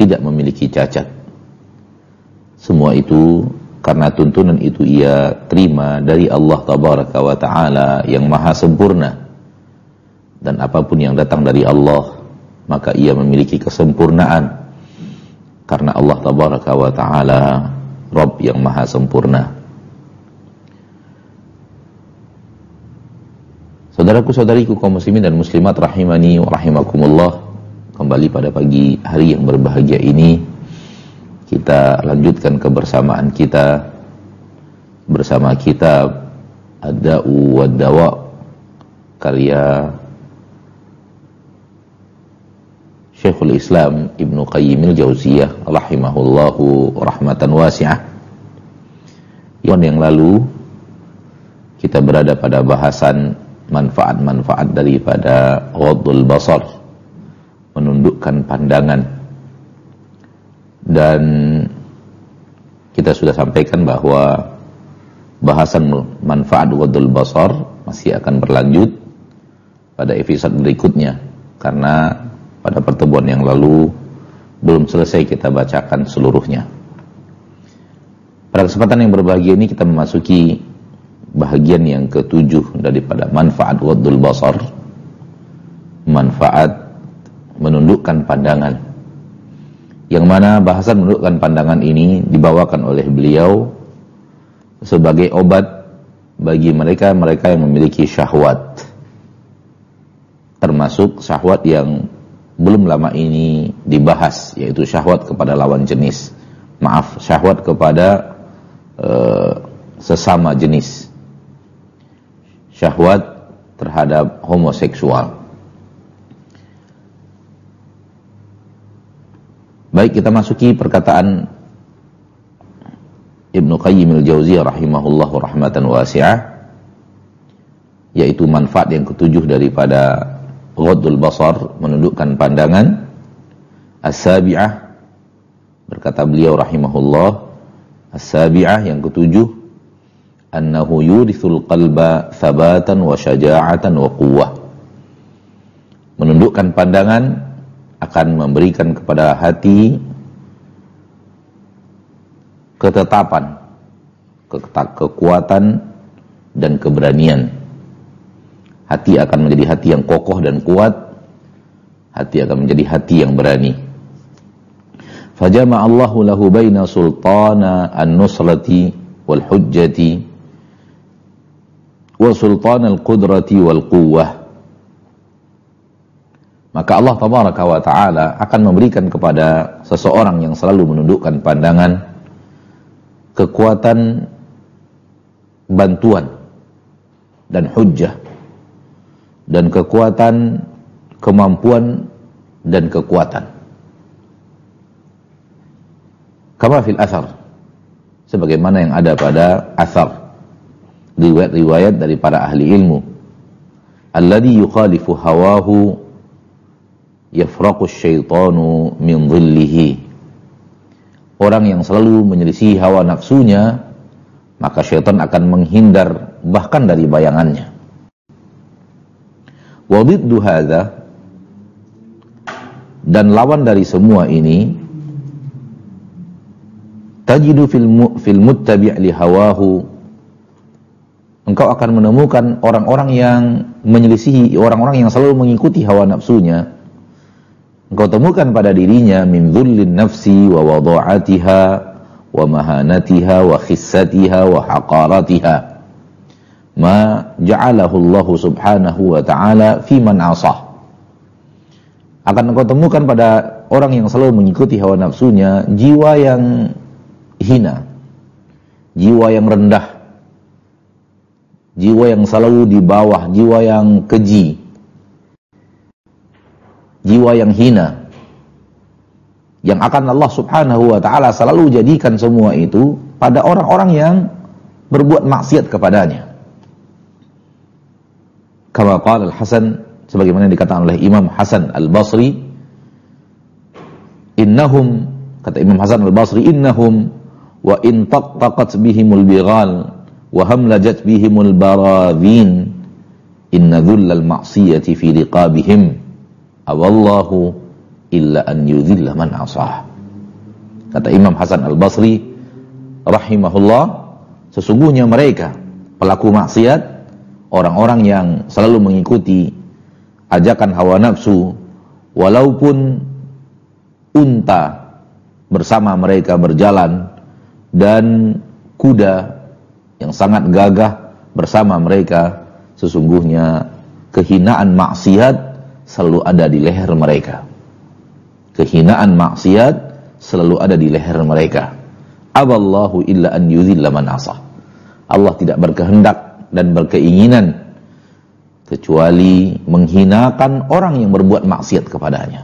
tidak memiliki cacat. Semua itu karena tuntunan itu ia terima dari Allah Tabaraka wa Ta'ala yang maha sempurna. Dan apapun yang datang dari Allah, maka ia memiliki kesempurnaan. Karena Allah Tabaraka wa Ta'ala Rabb yang maha sempurna. Saudaraku-saudariku kaum muslimin dan muslimat rahimani wa rahimakumullah, kembali pada pagi hari yang berbahagia ini kita lanjutkan kebersamaan kita bersama kitab Ad-Da'u wad-Dawa karya Syekhul Islam Ibnu Qayyim al-Jauziyah rahimahullahu rahmatan wasi'ah. Yang lalu kita berada pada bahasan manfaat-manfaat daripada ghaddul basar, menundukkan pandangan. Dan kita sudah sampaikan bahwa bahasan manfaat ghaddul basar masih akan berlanjut pada episode berikutnya, karena pada pertemuan yang lalu belum selesai kita bacakan seluruhnya. Pada kesempatan yang berbahagia ini kita memasuki bahagian yang ke-7 daripada manfaat ghaddul basar, manfaat menundukkan pandangan, yang mana bahasan menundukkan pandangan ini dibawakan oleh beliau sebagai obat bagi mereka yang memiliki syahwat, termasuk syahwat yang belum lama ini dibahas, yaitu syahwat kepada lawan jenis, syahwat kepada sesama jenis, syahwat terhadap homoseksual. Baik, kita masuki perkataan Ibnu Qayyim al-Jauziyah rahimahullahu rahmatan wasi'ah, yaitu manfaat yang ke-7 daripada ghaddul basar, menundukkan pandangan. As-sabi'ah, berkata beliau rahimahullah, as-sabi'ah yang ke-7, annahu yurithul qalba thabatan wa syaja'atan wa quwwah. Menundukkan pandangan akan memberikan kepada hati ketetapan, kekuatan dan keberanian. Hati akan menjadi hati yang kokoh dan kuat. Hati akan menjadi hati yang berani. Fajama Allahu lahu baina sultana an-nusrati wal hujjati wa sultan al-qudrati wal quwwah. Maka Allah Tabaraka wa Ta'ala akan memberikan kepada seseorang yang selalu menundukkan pandangan kekuatan, bantuan dan hujjah, dan kekuatan, kemampuan dan kekuatan. Kama fil athar, sebagaimana yang ada pada athar, riwayat-riwayat dari para ahli ilmu. Alladhi yukhalifu hawahu yafraqu syaitanu min dhillihi. Orang yang selalu menyelisih hawa nafsunya, maka syaitan akan menghindar bahkan dari bayangannya. Wa dhiddu hadza, dan lawan dari semua ini, tajidu fil muttabi' li hawahu, engkau akan menemukan orang-orang yang menyelisihi, orang-orang yang selalu mengikuti hawa nafsunya. Engkau temukan pada dirinya min dhullin nafsi wa wada'atiha wa mahanatiha wa khissatiha wa haqaratiha ma ja'alahu Allah subhanahu wa ta'ala fi man asah. Akan engkau temukan pada orang yang selalu mengikuti hawa nafsunya jiwa yang hina, jiwa yang rendah, jiwa yang selalu di bawah, jiwa yang keji, jiwa yang hina, yang akan Allah subhanahu wa ta'ala selalu jadikan semua itu pada orang-orang yang berbuat maksiat kepadanya. Kama qala al-Hasan, sebagaimana dikatakan oleh Imam Hasan al-Basri, innahum, kata Imam Hasan al-Basri, innahum wa in taqtaqat bihimul bighal wa hamlajat bihimul baradhin inna dhullal ma'siyati fi riqabihim awallahu illa an yudhilla man asah. Kata Imam Hasan Al-Basri rahimahullah, sesungguhnya mereka pelaku maksiat, orang-orang yang selalu mengikuti ajakan hawa nafsu, walaupun unta bersama mereka berjalan dan kuda yang sangat gagah bersama mereka, sesungguhnya kehinaan maksiat selalu ada di leher mereka. Kehinaan maksiat selalu ada di leher mereka. Aballahu illa an yuzilla man asah. Allah tidak berkehendak dan berkeinginan kecuali menghinakan orang yang berbuat maksiat kepadanya.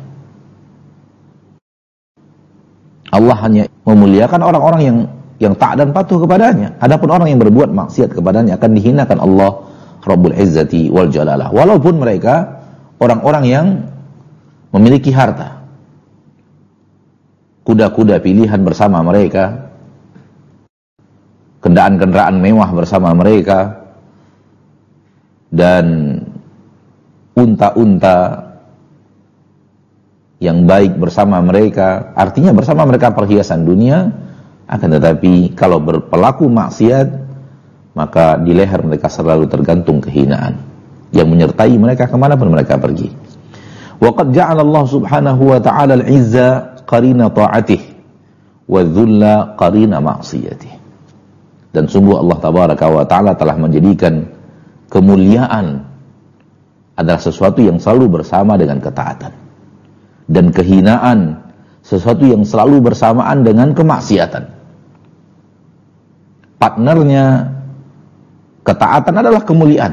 Allah hanya memuliakan orang-orang yang taat dan patuh kepadanya. Adapun orang yang berbuat maksiat kepadanya akan dihinakan Allah Rabbul Izzati wal Jalalah. Walaupun mereka orang-orang yang memiliki harta, kuda-kuda pilihan bersama mereka, kendaraan-kendaraan mewah bersama mereka, dan unta-unta yang baik bersama mereka, artinya bersama mereka perhiasan dunia. Akan tetapi kalau berpelaku maksiat, maka di leher mereka selalu tergantung kehinaan yang menyertai mereka kemanapun mereka pergi. Wa qad ja'ala Allah subhanahu wa ta'ala al-'izza qarina ta'atih wa dhulla qarina ma'siyatih. Dan sungguh Allah tabaraka wa ta'ala telah menjadikan kemuliaan adalah sesuatu yang selalu bersama dengan ketaatan, dan kehinaan sesuatu yang selalu bersamaan dengan kemaksiatan. Partnernya ketaatan adalah kemuliaan,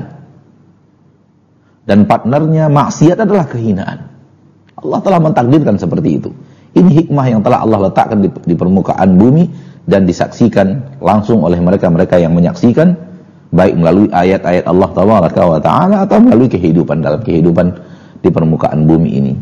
dan partnernya maksiat adalah kehinaan. Allah telah mentakdirkan seperti itu. Ini hikmah yang telah Allah letakkan di permukaan bumi dan disaksikan langsung oleh mereka-mereka yang menyaksikan, baik melalui ayat-ayat Allah Taala atau melalui dalam kehidupan di permukaan bumi ini.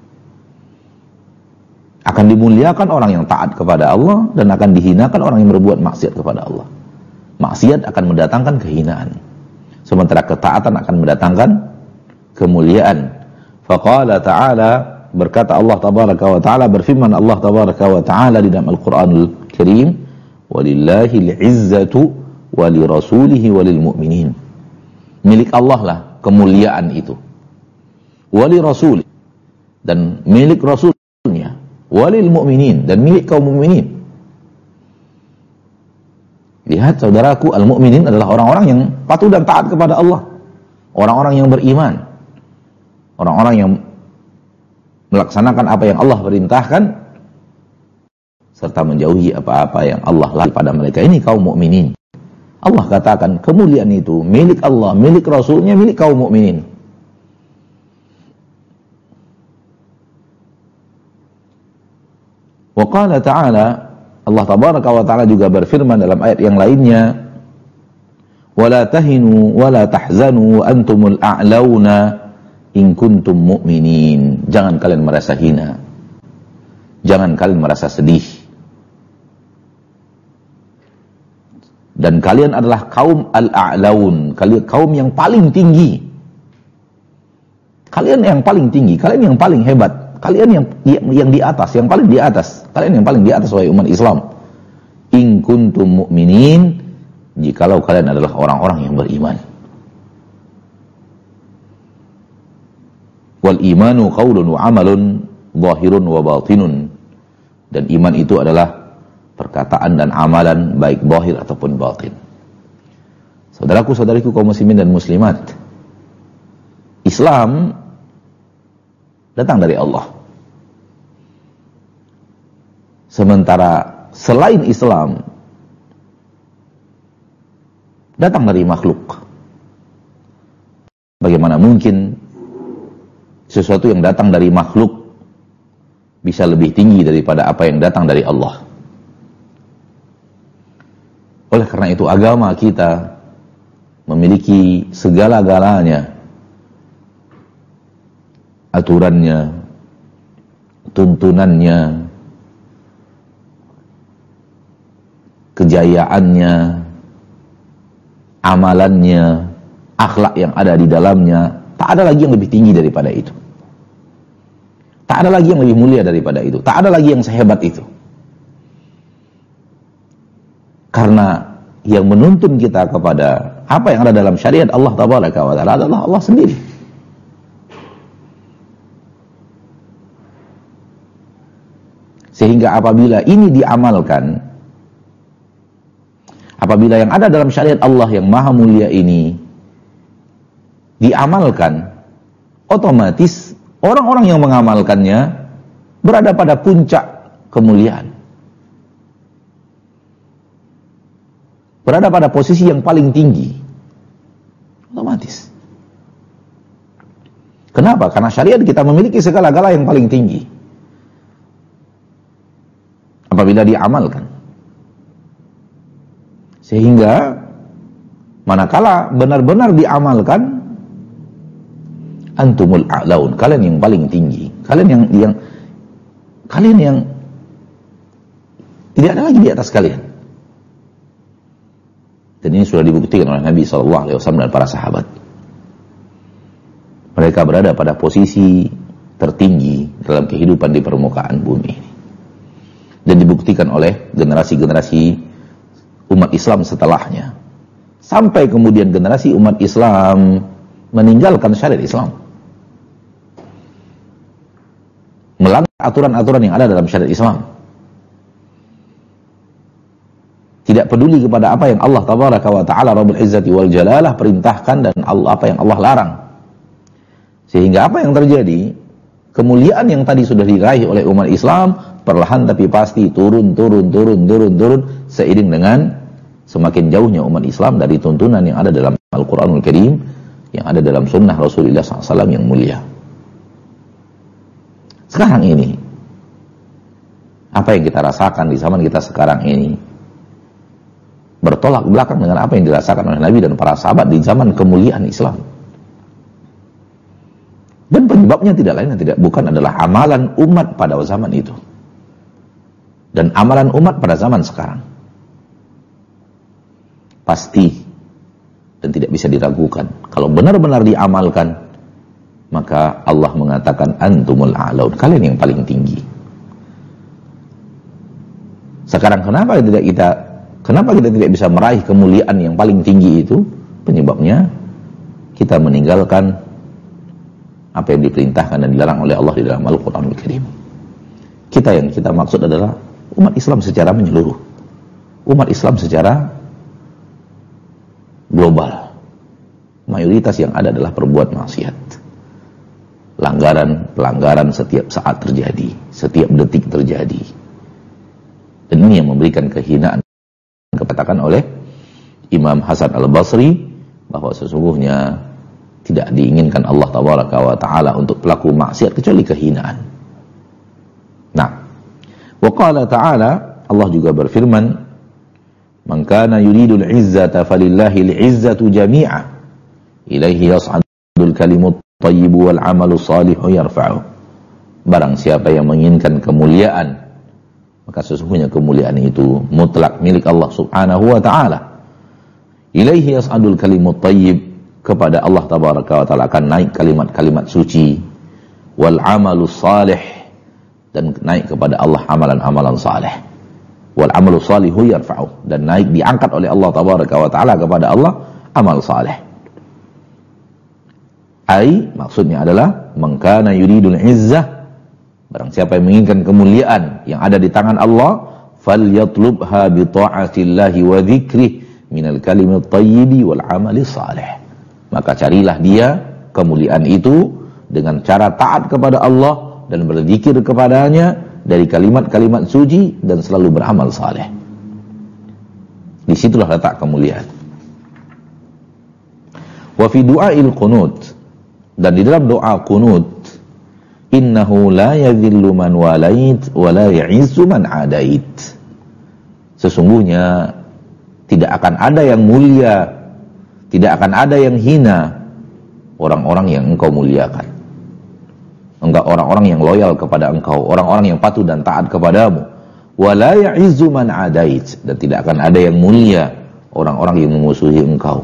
Akan dimuliakan orang yang taat kepada Allah dan akan dihinakan orang yang berbuat maksiat kepada Allah. Maksiat akan mendatangkan kehinaan, sementara ketaatan akan mendatangkan kemuliaan. Faqala ta'ala, berkata Allah tabaraka wa ta'ala, berfirman Allah tabaraka wa ta'ala di dalam Al-Qur'anul Karim, walillahil izzatu walirasulihi walil mu'minin. Milik Allah lah kemuliaan itu, walirasuli, dan milik Rasulnya, walil mu'minin, dan milik kaum mukminin. Lihat saudaraku, al-mu'minin adalah orang-orang yang patuh dan taat kepada Allah, orang-orang yang beriman, orang-orang yang melaksanakan apa yang Allah perintahkan serta menjauhi apa-apa yang Allah larang pada mereka. Ini kaum mukminin. Allah katakan kemuliaan itu milik Allah, milik Rasulnya, milik kaum mukminin. Wa qala ta'ala, Allah tabaraka wa ta'ala juga berfirman dalam ayat yang lainnya, wala tahinu wala tahzanu wa antumul a'launa in kuntum mu'minin. Jangan kalian merasa hina, jangan kalian merasa sedih, dan kalian adalah kaum al-a'laun, kalian kaum yang paling tinggi, kalian yang paling tinggi, kalian yang paling hebat, kalian yang di atas, yang paling di atas, kalian yang paling di atas wahai umat Islam. In kuntum mu'minin, jikalau kalian adalah orang-orang yang beriman. Wal imanu qaulun wa amalun zahirun wa batinun. Dan iman itu adalah perkataan dan amalan, baik zahir ataupun batin. Saudaraku, saudariku kaum muslimin dan muslimat, Islam datang dari Allah. Sementara selain Islam datang dari makhluk. Bagaimana mungkin sesuatu yang datang dari makhluk bisa lebih tinggi daripada apa yang datang dari Allah? Oleh karena itu agama kita memiliki segala-galanya, aturannya, tuntunannya, kejayaannya, amalannya, akhlak yang ada di dalamnya. Tak ada lagi yang lebih tinggi daripada itu. Tak ada lagi yang lebih mulia daripada itu. Tak ada lagi yang sehebat itu. Karena yang menuntun kita kepada apa yang ada dalam syariat Allah Tabaraka wa Ta'ala adalah Allah sendiri. Sehingga apabila ini diamalkan, apabila yang ada dalam syariat Allah yang maha mulia ini diamalkan, otomatis orang-orang yang mengamalkannya berada pada puncak kemuliaan. Berada pada posisi yang paling tinggi. Otomatis. Kenapa? Karena syariat kita memiliki segala-gala yang paling tinggi. Apabila diamalkan. Sehingga manakala benar-benar diamalkan, antumul a'laun, kalian yang paling tinggi. Kalian yang tidak ada lagi di atas kalian. Dan ini sudah dibuktikan oleh Nabi SAW dan para sahabat. Mereka berada pada posisi tertinggi dalam kehidupan di permukaan bumi ini. Dan dibuktikan oleh generasi-generasi umat Islam setelahnya. Sampai kemudian generasi umat Islam meninggalkan syariat Islam. Melanggar aturan-aturan yang ada dalam syariat Islam. Tidak peduli kepada apa yang Allah Tabaraka wa Ta'ala Rabbul Izzati wal Jalalah perintahkan dan apa yang Allah larang. Sehingga apa yang terjadi? Kemuliaan yang tadi sudah diraih oleh umat Islam perlahan tapi pasti turun seiring dengan semakin jauhnya umat Islam dari tuntunan yang ada dalam Al-Quranul Karim, yang ada dalam sunnah Rasulullah SAW yang mulia. Sekarang ini, apa yang kita rasakan di zaman kita sekarang ini bertolak belakang dengan apa yang dirasakan oleh Nabi dan para sahabat di zaman kemuliaan Islam. Dan penyebabnya tidak lain dan bukan adalah amalan umat pada zaman itu dan amalan umat pada zaman sekarang. Pasti dan tidak bisa diragukan, kalau benar-benar diamalkan, maka Allah mengatakan antumul a'laun, kalian yang paling tinggi. Sekarang kenapa kita tidak bisa meraih kemuliaan yang paling tinggi itu? Penyebabnya kita meninggalkan apa yang diperintahkan dan dilarang oleh Allah di dalam Al-Quranul Karim. Kita yang kita maksud adalah umat Islam secara menyeluruh, umat Islam secara global. Mayoritas yang ada adalah perbuat maksiat, pelanggaran setiap saat terjadi, setiap detik terjadi. Dan ini yang memberikan kehinaan. Katakan oleh Imam Hasan Al-Basri bahwa sesungguhnya tidak diinginkan Allah Tabaraka wa Ta'ala untuk pelaku maksiat kecuali kehinaan. Nah, wa qala ta'ala, Allah juga berfirman, man kana yuridul izzata falillahil izzatu jami'a ilaihi yas'adul kalimut thayyibu wal amalu salihu yarfa'u. Barang siapa yang menginginkan kemuliaan, maka sesungguhnya kemuliaan itu mutlak milik Allah Subhanahu wa Ta'ala. Ilaihi yas'adul kalimut thayyib, kepada Allah Tabaraka wa Ta'ala akan naik kalimat-kalimat suci, wal amalu salih, dan naik kepada Allah amalan-amalan saleh. Wal amalu salihu yarfa'u, dan naik diangkat oleh Allah Tabaraka wa Ta'ala kepada Allah amal saleh. Maksudnya adalah man kana yuridul izzah, barang siapa yang menginginkan kemuliaan yang ada di tangan Allah, falyatlubha bi ta'atillahi wa dzikrih minal kalimit thayyibi wal amali salih. Maka carilah dia kemuliaan itu dengan cara taat kepada Allah dan berzikir kepadanya dari kalimat-kalimat suci dan selalu beramal saleh. Disitulah letak kemuliaan. Wa fi du'ail qunut, dan di dalam doa qunut, innahu la yadhillu man walait wa la ya'izzu man adait. Sesungguhnya tidak akan ada yang mulia, tidak akan ada yang hina orang-orang yang engkau muliakan. Enggak orang-orang yang loyal kepada engkau, orang-orang yang patuh dan taat kepadamu. Wa la ya'izzu man adait, dan tidak akan ada yang mulia orang-orang yang memusuhi engkau.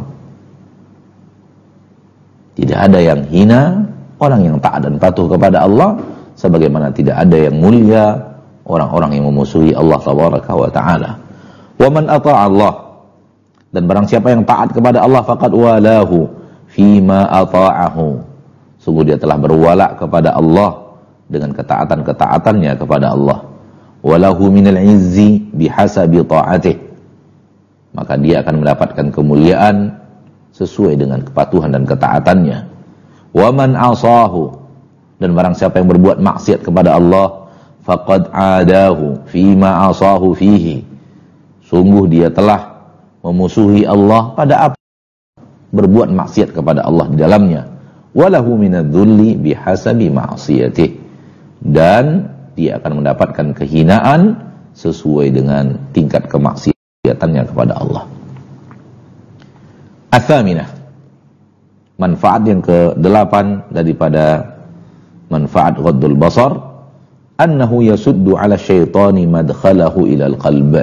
Tidak ada yang hina orang yang taat dan patuh kepada Allah, sebagaimana tidak ada yang mulia orang-orang yang memusuhi Allah Tabaraka wa Ta'ala. Wa man ata'a Allah, dan barang siapa yang taat kepada Allah, faqad walahu fima ata'ahu, sungguh dia telah berwala kepada Allah dengan ketaatan-ketaatannya kepada Allah. Walahu minal izzi bihasabi ta'atih, maka dia akan mendapatkan kemuliaan sesuai dengan kepatuhan dan ketaatannya. Wa man asahu, dan barang siapa yang berbuat maksiat kepada Allah, faqad adahu fima asahu fihi, sungguh dia telah memusuhi Allah pada apa berbuat maksiat kepada Allah di dalamnya. Walahu minadz-dzulli bihasabi ma'siyatih, dan dia akan mendapatkan kehinaan sesuai dengan tingkat kemaksiatannya kepada Allah. Ats-tsaminah, manfaat yang ke-8 daripada manfaat ghaddul basar, annahu yasuddu 'ala syaitani madkhalahu ilal qalb.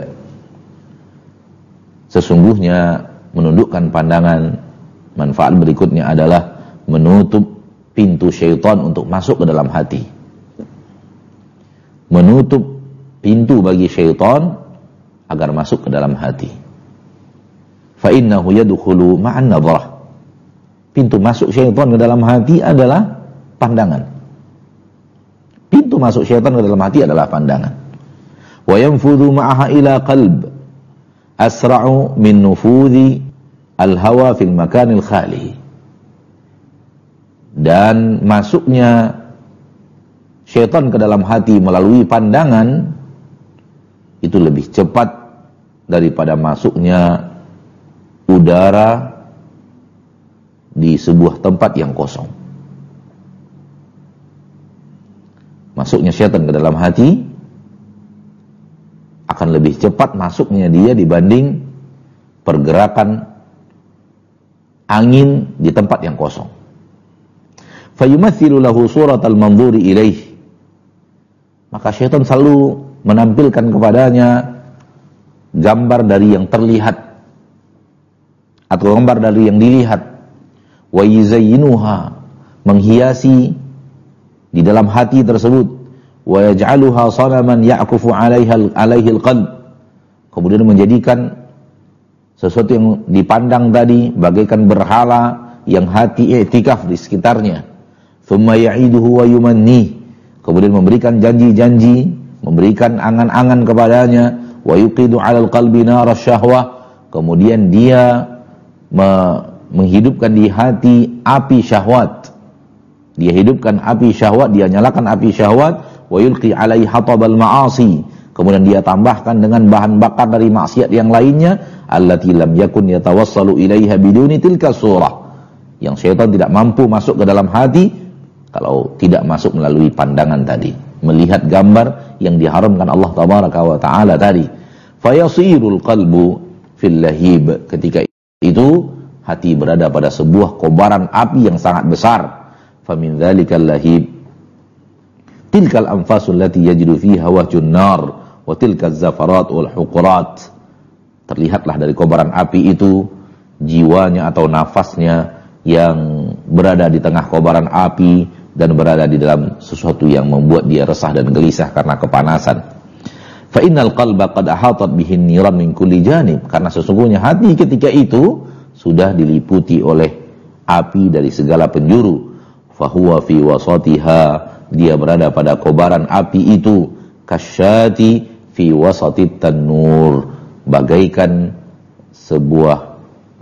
Sesungguhnya menundukkan pandangan, manfaat berikutnya adalah menutup pintu syaitan untuk masuk ke dalam hati. Menutup pintu bagi syaitan agar masuk ke dalam hati. Fa innahu yadkhulu ma'an nadhrah. Pintu masuk syaitan ke dalam hati adalah pandangan. Pintu masuk syaitan ke dalam hati adalah pandangan. Wa yanfudhu ma'aha ila qalb asra'u min nufudhi al-hawa fil makanil khali. Dan masuknya syaitan ke dalam hati melalui pandangan itu lebih cepat daripada masuknya udara di sebuah tempat yang kosong. Masuknya syaitan ke dalam hati akan lebih cepat masuknya dia dibanding pergerakan angin di tempat yang kosong. Fayumathilu lahu suratal manzuri ilaih, maka syaitan selalu menampilkan kepadanya gambar dari yang terlihat atau gambar dari yang dilihat. Wa yuzayyinuha, menghiasi di dalam hati tersebut. Wa yaj'aluha sanaman ya'kufu 'alaihi al-qalb, kemudian menjadikan sesuatu yang dipandang tadi bagaikan berhala yang hati i'tikaf di sekitarnya. Thumma ya'iduhu wa yumannih, kemudian memberikan janji-janji, memberikan angan-angan kepadanya. Wa yuqidu 'alal qalbi nara syahwah, kemudian dia menghidupkan di hati api syahwat. Dia hidupkan api syahwat, dia nyalakan api syahwat. Wa yulqi 'alaihi hatabal ma'asi, kemudian dia tambahkan dengan bahan bakar dari maksiat yang lainnya. Allati lam yakun yatawassalu ilaiha biduni tilka surah, yang syaitan tidak mampu masuk ke dalam hati kalau tidak masuk melalui pandangan tadi, melihat gambar yang diharamkan Allah tabaraka wa taala tadi. Fayasirul qalbu fil lahib, ketika itu hati berada pada sebuah kobaran api yang sangat besar. Famin dzalikal lahib tilkal anfasul lati yajidu fiha wahjun nar wa tilkaz zafarat wal huqurat. Terlihatlah dari kobaran api itu jiwanya atau nafasnya yang berada di tengah kobaran api dan berada di dalam sesuatu yang membuat dia resah dan gelisah karena kepanasan. Fa innal qalba qad ahatat bihin niran min kulli janib, karena sesungguhnya hati ketika itu sudah diliputi oleh api dari segala penjuru. Fa huwa fi wasatiha, dia berada pada kobaran api itu. Kasyati fi wasatit tanur, bagaikan sebuah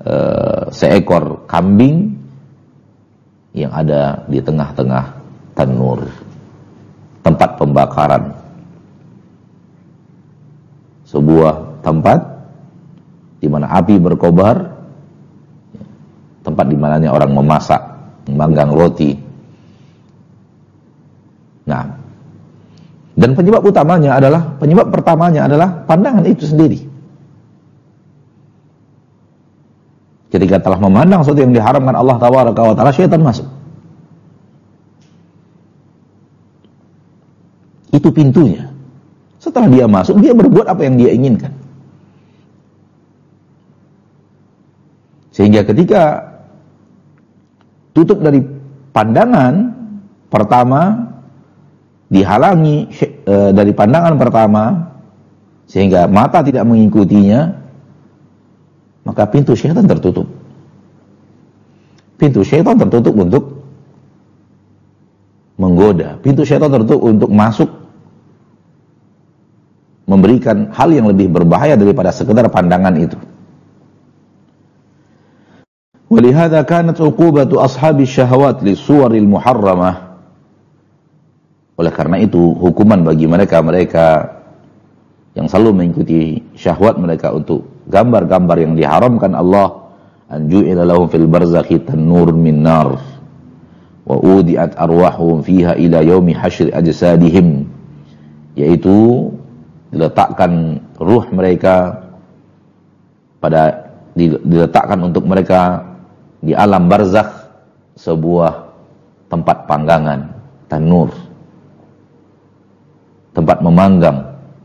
seekor kambing yang ada di tengah-tengah tanur, tempat pembakaran. Sebuah tempat di mana api berkobar, tempat di mananya orang memasak, memanggang roti. Nah, dan penyebab pertamanya adalah pandangan itu sendiri. Ketika telah memandang sesuatu yang diharamkan Allah tabaraka wa taala, syaitan masuk. Itu pintunya. Setelah dia masuk, dia berbuat apa yang dia inginkan. Sehingga ketika tutup dari pandangan pertama, dihalangi dari pandangan pertama, sehingga mata tidak mengikutinya, maka pintu syaitan tertutup. Pintu syaitan tertutup untuk menggoda. Pintu syaitan tertutup untuk masuk, memberikan hal yang lebih berbahaya daripada sekedar pandangan itu. Walihada kanat uqubatu ashabi syahawat li suwaril muharramah. Oleh karena itu, hukuman bagi mereka yang selalu mengikuti syahwat mereka untuk gambar-gambar yang diharamkan Allah, an ju'ila lahum fil barzakhi tanurun min nar wa udiat arwahuhum fiha ila yaumi hasyri ajsadihim, yaitu diletakkan ruh mereka diletakkan untuk mereka di alam barzakh sebuah tempat panggangan, tanur, tempat memanggang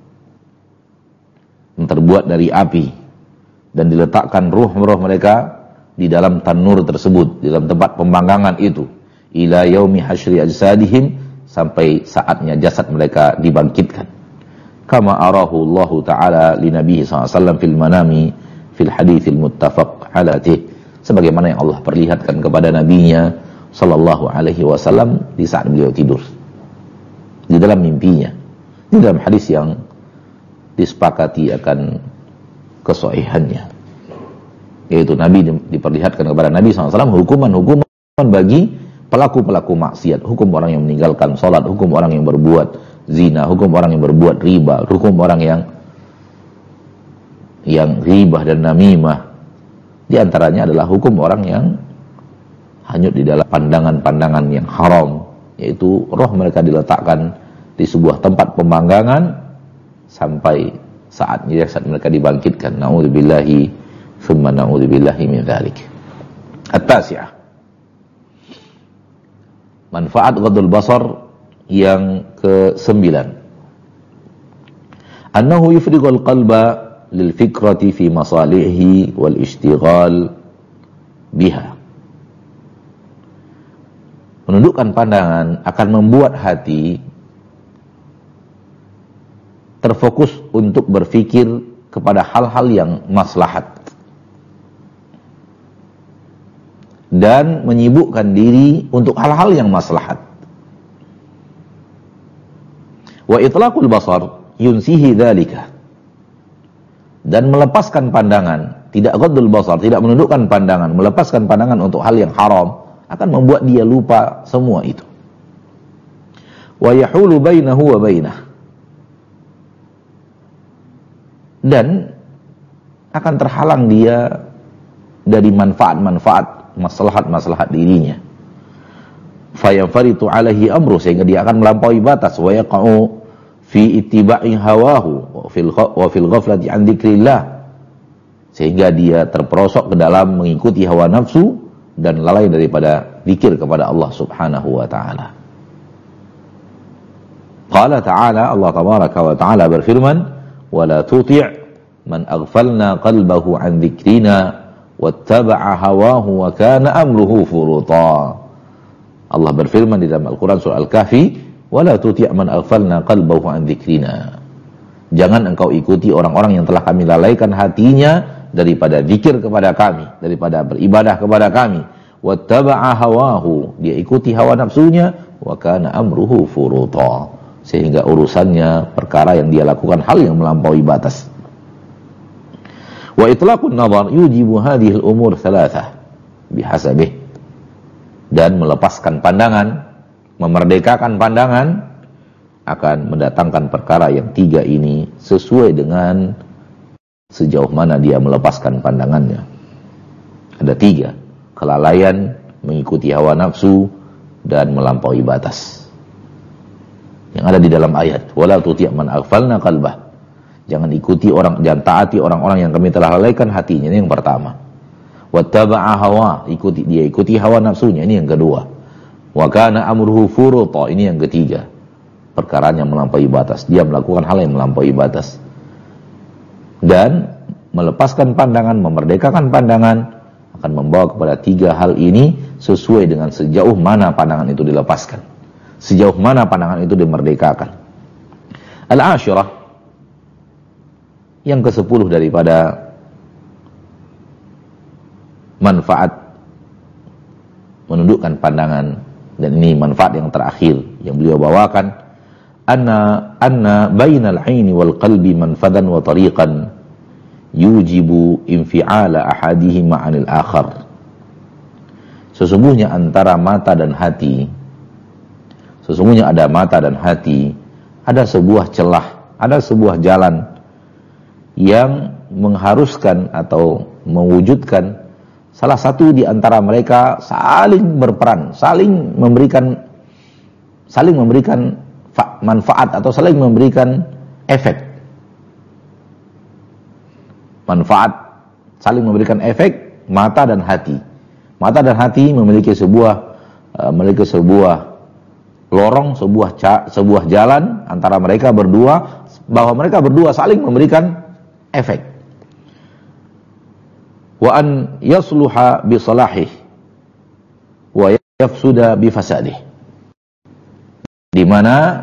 yang terbuat dari api, dan diletakkan ruh-ruh mereka di dalam tanur tersebut, di dalam tempat pemanggangan itu, ila yaumi hasyri ajsadihim, sampai saatnya jasad mereka dibangkitkan. Kama arahu Allah Ta'ala li Nabihi SAW fil manami fil hadithil muttafaq alatih, sebagaimana yang Allah perlihatkan kepada Nabinya sallallahu alaihi wasallam di saat beliau tidur, di dalam mimpinya, di dalam hadis yang disepakati akan kesahihannya, yaitu Nabi diperlihatkan kepada Nabi SAW hukuman-hukuman bagi pelaku-pelaku maksiat, hukum orang yang meninggalkan salat, hukum orang yang berbuat zina, hukum orang yang berbuat riba, hukum orang yang ghibah dan namimah. Di antaranya adalah hukum orang yang hanyut di dalam pandangan-pandangan yang haram, yaitu roh mereka diletakkan di sebuah tempat pemanggangan sampai saatnya jasad mereka dibangkitkan. Na'udzubillahi thumma na'udzubillahi min dzalik. At-tasi'ah, manfaat ghadul basar yang ke-9, annahu yufrighul qalba lil fikrati fi masalihi wal ishtighal biha. Menundukkan pandangan akan membuat hati terfokus untuk berfikir kepada hal-hal yang maslahat dan menyibukkan diri untuk hal-hal yang maslahat. Wa itlaqul basar yunsihi dzalika, dan melepaskan pandangan, tidak ghaddul basar, tidak menundukkan pandangan, melepaskan pandangan untuk hal yang haram akan membuat dia lupa semua itu. Wa yahulu bainahu wa bainah, dan akan terhalang dia dari manfaat-manfaat, maslahat-maslahat dirinya. Fayanfaritu alaihi amru, sehingga dia akan melampaui batas. Wa yaqa'u fi ittiba'i hawahu wa fil ghaflati an dzikrillah, sehingga dia terperosok ke dalam mengikuti hawa nafsu dan lalai daripada zikir kepada Allah Subhanahu wa taala. Qala ta'ala, Allah tabaraka wa taala berfirman, wala tuti' man aghfalna qalbahu an dzikrina wattaba'a hawahu wa kana amruhu furuta. Allah berfirman di dalam Al-Quran surah Al-Kahfi, wala tuti' man aghfalna qalbahu an dzikrina. Jangan engkau ikuti orang-orang yang telah kami lalaikan hatinya daripada zikir kepada kami, daripada beribadah kepada kami. Wattaba'a hawahu, dia ikuti hawa nafsunya, wa kana amruhu furuta, sehingga urusannya, perkara yang dia lakukan, hal yang melampaui batas. Wa itlaqun nazar yujibu hadhihi al-umur thalathah bihasabih, dan melepaskan pandangan, memerdekakan pandangan akan mendatangkan perkara yang tiga ini sesuai dengan sejauh mana dia melepaskan pandangannya. Ada tiga: kelalaian, mengikuti hawa nafsu, dan melampaui batas yang ada di dalam ayat. Wala tuti' man aghfalna qalbah, jangan taati orang-orang yang kami telah lalaikan hatinya. Ini yang pertama. Wattaba'a hawa, ikuti hawa nafsunya. Ini yang kedua. Wa kana amruhu furuta, ini yang ketiga. Perkaranya melampaui batas, dia melakukan hal yang melampaui batas. Dan melepaskan pandangan, memerdekakan pandangan akan membawa kepada tiga hal ini sesuai dengan sejauh mana pandangan itu dilepaskan, sejauh mana pandangan itu dimerdekakan. Al-ashirah, Yang ke-10 daripada manfaat menundukkan pandangan, dan ini manfaat yang terakhir yang beliau bawakan, anna bainal aini wal qalbi manfadan wa tariqan yujibu infi'ala ahadihima 'anil akhar. Sesungguhnya antara mata dan hati, sesungguhnya ada mata dan hati, ada sebuah celah, ada sebuah jalan yang mengharuskan atau mewujudkan salah satu di antara mereka saling berperan, saling memberikan manfaat atau saling memberikan efek. Manfaat, saling memberikan efek, mata dan hati. Mata dan hati memiliki sebuah lorong, sebuah jalan antara mereka berdua, bahwa mereka berdua saling memberikan efek. Wa an yasluha bi salahih wa yafsuda bi fasadih. Di mana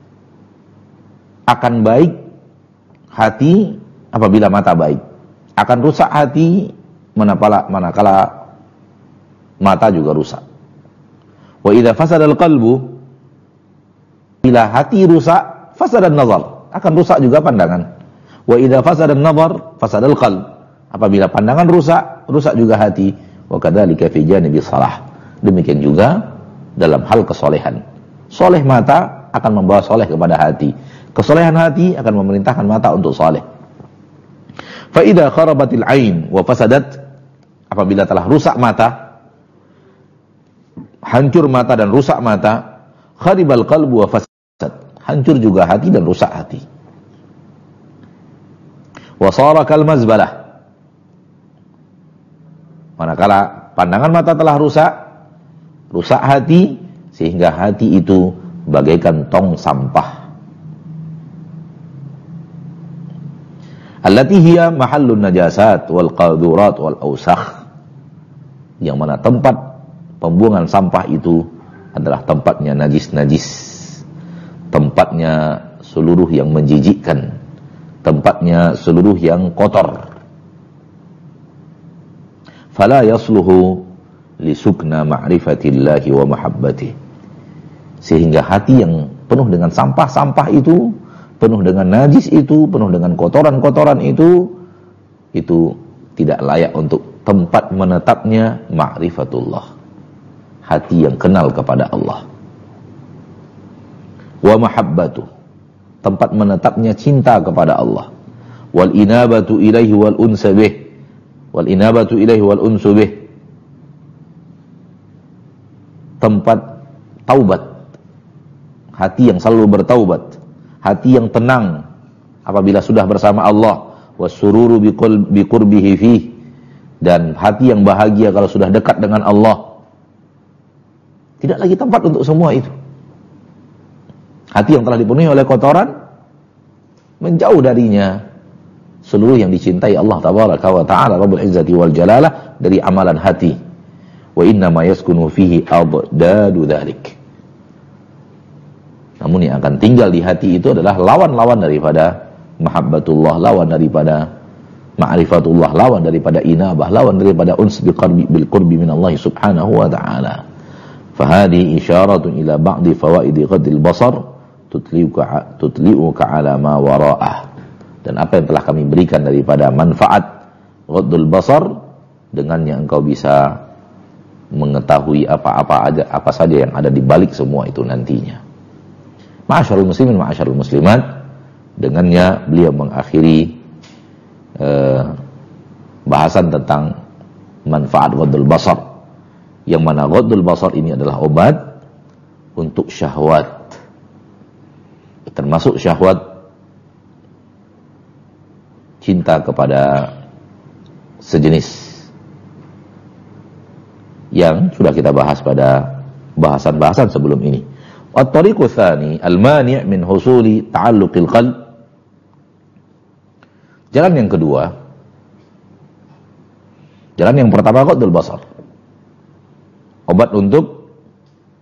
akan baik hati apabila mata baik, akan rusak hati manakala mata juga rusak. Wa idza fasada al-qalbu, bila hati rusak, fasada an-nazar, akan rusak juga pandangan. Wa idza fasada an-nazar, fasada al-qalb, apabila pandangan rusak, rusak juga hati. Wa kadzalika fi janibi shalah, demikian juga dalam hal kesolehan. Soleh mata akan membawa soleh kepada hati, kesolehan hati akan memerintahkan mata untuk soleh. Fa idza kharabatil ain wa fasadat, apabila telah rusak mata, hancur mata dan rusak mata, kharibal qalbu wa fasad, hancur juga hati dan rusak hati. Wa sara kal mazbalah, manakala pandangan mata telah rusak hati, sehingga hati itu bagaikan tong sampah. Allati hiya mahallun najasat wal qadurat wal awsakh, yang mana tempat pembuangan sampah itu adalah tempatnya najis-najis, tempatnya seluruh yang menjijikkan, tempatnya seluruh yang kotor. Fala yasluhu li sukna ma'rifatillahi wa mahabbatihi, sehingga hati yang penuh dengan sampah-sampah itu, penuh dengan najis itu, penuh dengan kotoran-kotoran itu tidak layak untuk tempat menetapnya ma'rifatullah, hati yang kenal kepada Allah. Wa mahabbatuh, tempat menetapnya cinta kepada Allah. Wal inabatu ilaihi wal unsu bih, wal inabatu ilaihi wal unsu bih, tempat taubat, hati yang selalu bertaubat, hati yang tenang apabila sudah bersama Allah. Wasururu biqurbihi fih, dan hati yang bahagia kalau sudah dekat dengan Allah. Tidak lagi tempat untuk semua itu. Hati yang telah dipenuhi oleh kotoran, menjauh darinya seluruh yang dicintai Allah tabaraka wa ta'ala Rabbul Izzati wal Jalalah dari amalan hati. Wa inna ma yaskunu fihi adadu dzalik, namun yang akan tinggal di hati itu adalah lawan-lawan daripada mahabbatullah, lawan daripada ma'rifatullah, lawan daripada inabah, lawan daripada uns bil qurbi min Allah subhanahu wa ta'ala. Fahadi isyaratun ila ba'di fawaidi ghadil basar tutli'uka ala ma wara'ah. Dan apa yang telah kami berikan daripada manfaat ghadul basar, dengannya engkau bisa mengetahui apa saja yang ada di balik semua itu nantinya. Ma'asyarul muslimin, ma'asyarul muslimat, dengannya beliau mengakhiri bahasan tentang manfaat ghadul basar, yang mana ghadul basar ini adalah obat untuk syahwat, termasuk syahwat cinta kepada sejenis, yang sudah kita bahas pada bahasan-bahasan sebelum ini. At-tariqu tsani al-mani' min husuli ta'alluqil qalb, jalan yang kedua, jalan yang pertama ghadul basar, obat untuk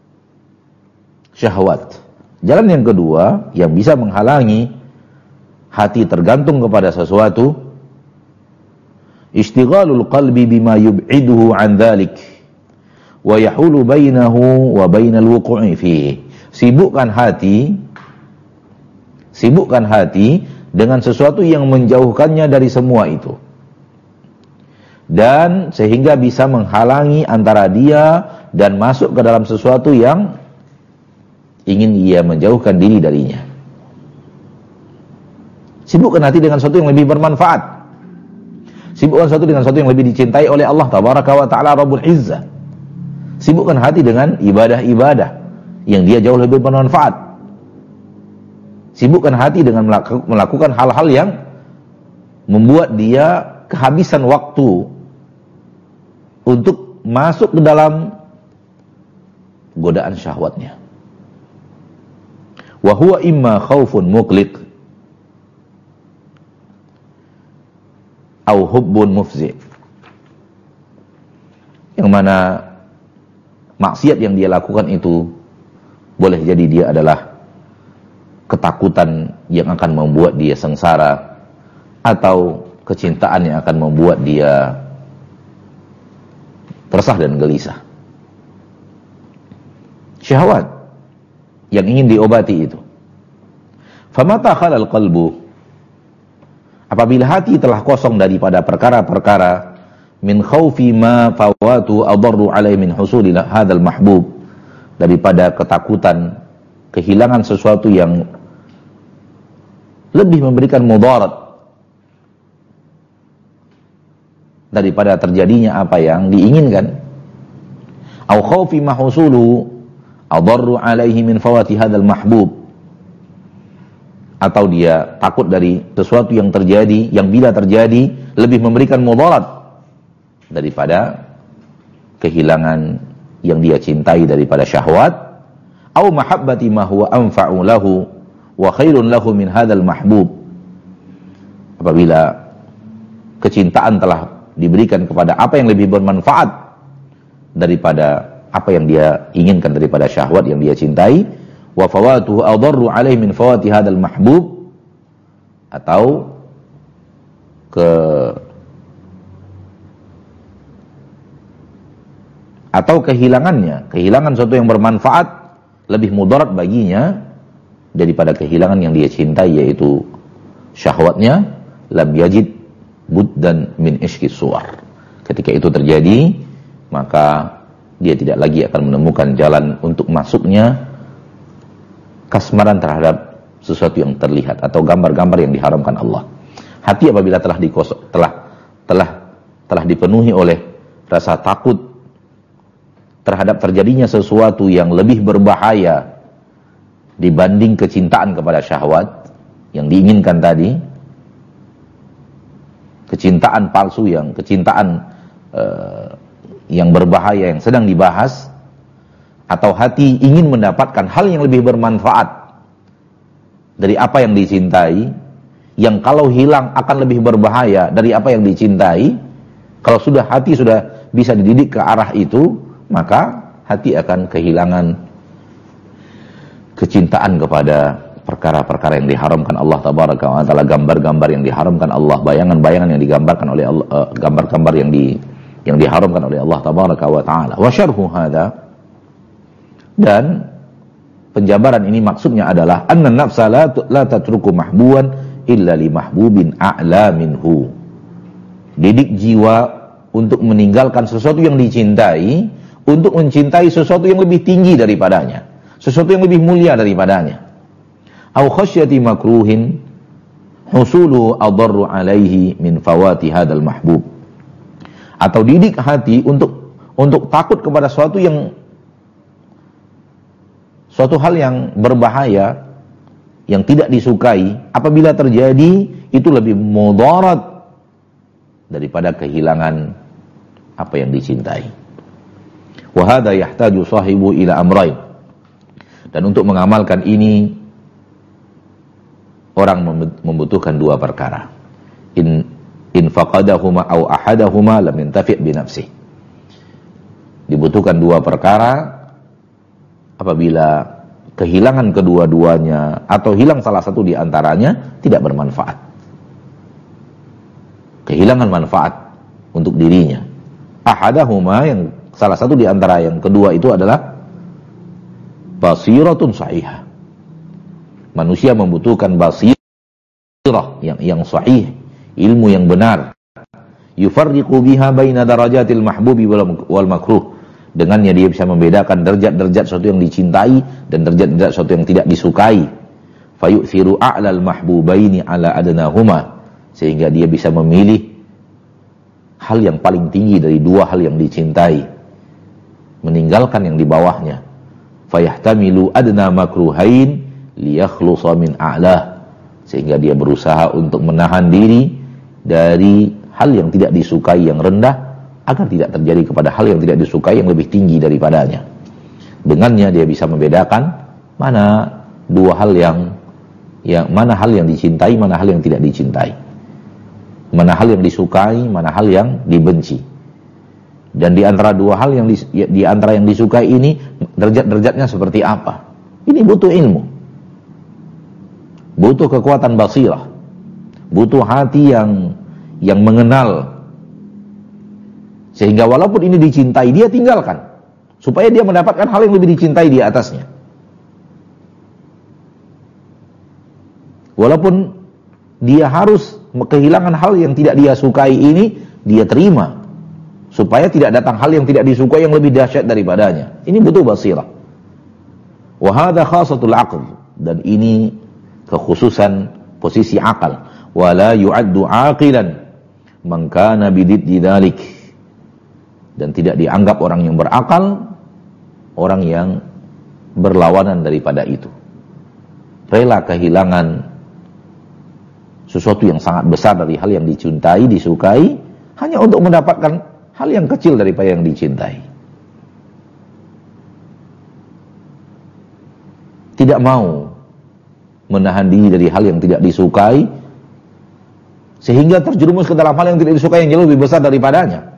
syahwat. Jalan yang kedua yang bisa menghalangi hati tergantung kepada sesuatu, ishtighalul qalbi bima yub'iduhu an dhalik wa yahulu bainahu wa bainal wuqu'i fihi. Sibukkan hati dengan sesuatu yang menjauhkannya dari semua itu, dan sehingga bisa menghalangi antara dia dan masuk ke dalam sesuatu yang ingin ia menjauhkan diri darinya. Sibukkan hati dengan sesuatu yang lebih bermanfaat. Sibukkan sesuatu dengan sesuatu yang lebih dicintai oleh Allah Tabaraka wa Ta'ala Rabbul Izzah. Sibukkan hati dengan ibadah-ibadah yang dia jauh lebih bermanfaat. Sibukkan hati dengan melakukan hal-hal yang membuat dia kehabisan waktu untuk masuk ke dalam godaan syahwatnya. Wa huwa imma khaufun muqliq au hubbun mufzi. Yang mana maksiat yang dia lakukan itu boleh jadi dia adalah ketakutan yang akan membuat dia sengsara, atau kecintaan yang akan membuat dia resah dan gelisah. Syahwat yang ingin diobati itu. Famata khalal qalbu, apabila hati telah kosong daripada perkara-perkara, min khaufi ma fawatu adarru alaihi min husuli hadzal mahbub, daripada ketakutan kehilangan sesuatu yang lebih memberikan mudarat daripada terjadinya apa yang diinginkan, au khaufi ma husulu adarru alaihi min fawati hadzal mahbub, atau dia takut dari sesuatu yang terjadi, yang bila terjadi lebih memberikan mudarat daripada kehilangan yang dia cintai daripada syahwat, au mahabbati ma huwa anfa'u lahu wa khairun lahu min hadzal mahbub, apabila kecintaan telah diberikan kepada apa yang lebih bermanfaat daripada apa yang dia inginkan daripada syahwat yang dia cintai, wa fawatuhu adarru alaihi min fawati hadzal mahbub, atau kehilangan sesuatu yang bermanfaat lebih mudarat baginya daripada kehilangan yang dia cintai, yaitu syahwatnya. Lam yajid buddan min ishqis suwar. Ketika itu terjadi, maka dia tidak lagi akan menemukan jalan untuk masuknya kasmaran terhadap sesuatu yang terlihat atau gambar-gambar yang diharamkan Allah. Hati apabila telah dipenuhi oleh rasa takut terhadap terjadinya sesuatu yang lebih berbahaya dibanding kecintaan kepada syahwat yang diinginkan tadi, kecintaan palsu, kecintaan yang berbahaya yang sedang dibahas, atau hati ingin mendapatkan hal yang lebih bermanfaat dari apa yang dicintai, yang kalau hilang akan lebih berbahaya dari apa yang dicintai. Kalau hati sudah bisa dididik ke arah itu, maka hati akan kehilangan kecintaan kepada perkara-perkara yang diharamkan Allah Tabaraka wa Ta'ala, gambar-gambar yang diharamkan Allah, bayangan-bayangan yang digambarkan oleh Allah, gambar-gambar yang diharamkan oleh Allah Tabaraka wa Ta'ala. Wa syarhu hadza, dan penjabaran ini maksudnya adalah anna nafsa la tatruku mahbuban illa li mahbubin a'la minhu. Didik jiwa untuk meninggalkan sesuatu yang dicintai untuk mencintai sesuatu yang lebih tinggi daripadanya, sesuatu yang lebih mulia daripadanya. Au khasyati makruhin husulu adarru alaihi min fawati hadzal mahbub, atau didik hati untuk takut kepada suatu hal yang berbahaya yang tidak disukai, apabila terjadi itu lebih mudarat daripada kehilangan apa yang dicintai. Wa hadza yahtaju sahibu ila amrayn, dan untuk mengamalkan ini orang membutuhkan dua perkara. In faqadahuma aw ahadahuma lam yantafi' bi nafsihi. Dibutuhkan dua perkara apabila kehilangan kedua-duanya atau hilang salah satu di antaranya tidak bermanfaat. Kehilangan manfaat untuk dirinya. Ahadahuma, yang salah satu di antara yang kedua itu adalah basiratun sahihah. Manusia membutuhkan basirah yang sahih, ilmu yang benar. Yufarriqu biha baina darajatil mahbubi wal makruh. Dengannya dia bisa membedakan derajat-derajat sesuatu yang dicintai dan derajat-derajat sesuatu yang tidak disukai. Fayu'thiru a'lal mahbubaini ala adnahuma, sehingga dia bisa memilih hal yang paling tinggi dari dua hal yang dicintai, meninggalkan yang di bawahnya. Fayahtamilu adna makruhain liyakhlusa min a'lah, sehingga dia berusaha untuk menahan diri dari hal yang tidak disukai yang rendah agar tidak terjadi kepada hal yang tidak disukai yang lebih tinggi daripadanya. Dengannya dia bisa membedakan mana dua hal yang mana hal yang dicintai, mana hal yang tidak dicintai, mana hal yang disukai, mana hal yang dibenci. Dan di antara dua hal yang di antara yang disukai ini, derajat-derajatnya seperti apa? Ini butuh ilmu, butuh kekuatan basirah, butuh hati yang mengenal, sehingga walaupun ini dicintai, dia tinggalkan supaya dia mendapatkan hal yang lebih dicintai di atasnya. Walaupun dia harus kehilangan hal yang tidak dia sukai ini, dia terima supaya tidak datang hal yang tidak disukai yang lebih dahsyat daripadanya. Ini butuh basirah. Wa hadza khasatul aql, dan ini kekhususan posisi akal. Wa la yu'addu aqilan man kana bididdi dzalik, dan tidak dianggap orang yang berakal orang yang berlawanan daripada itu. Rela kehilangan sesuatu yang sangat besar dari hal yang dicintai, disukai, hanya untuk mendapatkan hal yang kecil daripada yang dicintai. Tidak mau menahan diri dari hal yang tidak disukai, sehingga terjerumus ke dalam hal yang tidak disukai yang jauh lebih besar daripadanya.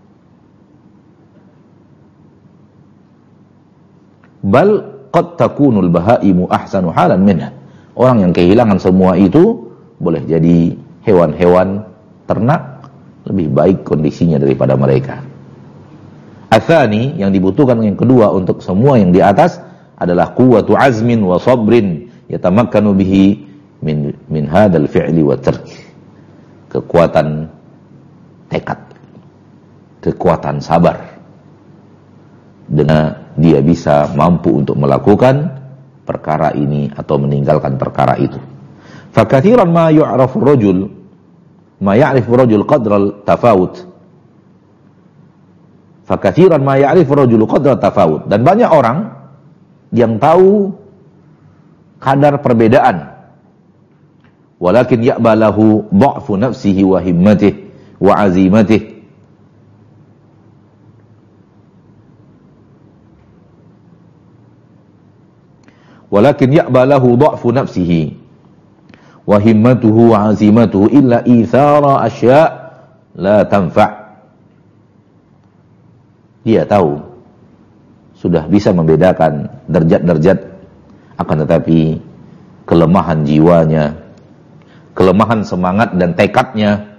Bal qad takunul bahaimu ahsanu halan minha. Orang yang kehilangan semua itu boleh jadi hewan-hewan ternak lebih baik kondisinya daripada mereka. Atsani, yang dibutuhkan yang kedua untuk semua yang di atas adalah quwwatu azmin wa sabrin yatamakkanu bihi min hadzal fi'li wa tark. Kekuatan tekad, kekuatan sabar, dengan dia bisa mampu untuk melakukan perkara ini atau meninggalkan perkara itu. Fakathiran ma ya'rifu rajul qadra al-tafawut. Fakathiran ma ya'rifu rajul qadra al-tafawut. Dan banyak orang yang tahu kadar perbedaan. Walakin ya'balahu dha'fu nafsihi wa himmatihi wa 'azimatihi. Walakin ya'balahu dha'fu nafsihi wa himmatuhu wa 'azimatuhu illa ithara asya' la tanfa'. Dia tahu, sudah bisa membedakan derajat-derajat, akan tetapi kelemahan jiwanya, kelemahan semangat dan tekadnya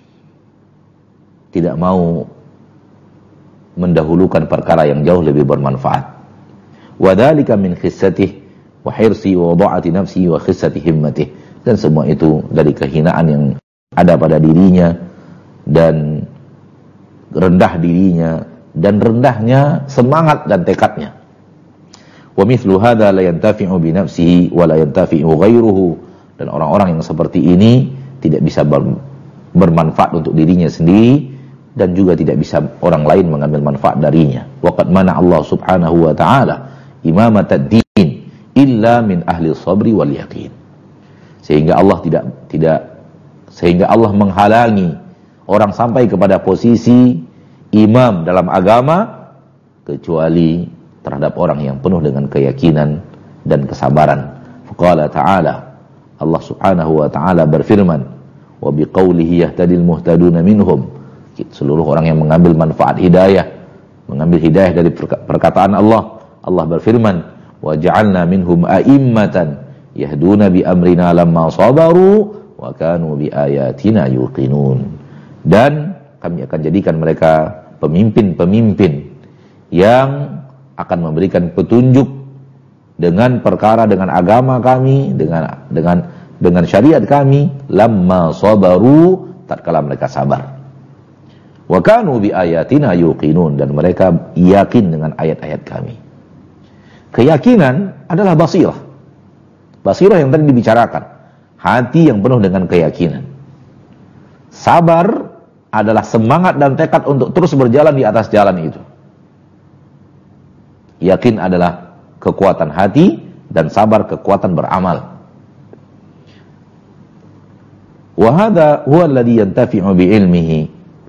tidak mau mendahulukan perkara yang jauh lebih bermanfaat. Wa dzalika min khissatihi wa hirsi wa dha'ati nafsi wa khissati himmatihi. Dan semua itu dari kehinaan yang ada pada dirinya dan rendah dirinya dan rendahnya semangat dan tekadnya. Wa mithlu hadza la yantafi'u bi nafsihi wa la yantafi'u ghairuhu. Dan orang-orang yang seperti ini tidak bisa bermanfaat untuk dirinya sendiri dan juga tidak bisa orang lain mengambil manfaat darinya. Wa qad mana Allah Subhanahu wa ta'ala imamatad din illa min ahli sabri wal yaqin. Sehingga Allah menghalangi orang sampai kepada posisi imam dalam agama kecuali terhadap orang yang penuh dengan keyakinan dan kesabaran. Faqala ta'ala, Allah Subhanahu wa ta'ala berfirman, wa biqaulihi yahtadil muhtaduna minhum. Seluruh orang yang mengambil manfaat hidayah, mengambil hidayah dari perkataan Allah. Allah berfirman, wa ja'alna minhum a'immatan yahduna bi amrina lamma sabaru wa kanu bi ayatina yuqinun. Dan kami akan jadikan mereka pemimpin-pemimpin yang akan memberikan petunjuk dengan perkara, dengan agama kami, dengan syariat kami, lamma sabaru, tatkala mereka sabar. Wa kanu bi ayatina yuqinun, dan mereka yakin dengan ayat-ayat kami. Keyakinan adalah basirah. Basirah yang tadi dibicarakan, hati yang penuh dengan keyakinan. Sabar adalah semangat dan tekad untuk terus berjalan di atas jalan itu. Yakin adalah kekuatan hati, dan sabar kekuatan beramal. Wa hadha huwa alladhi yantafi'u bi ilmihi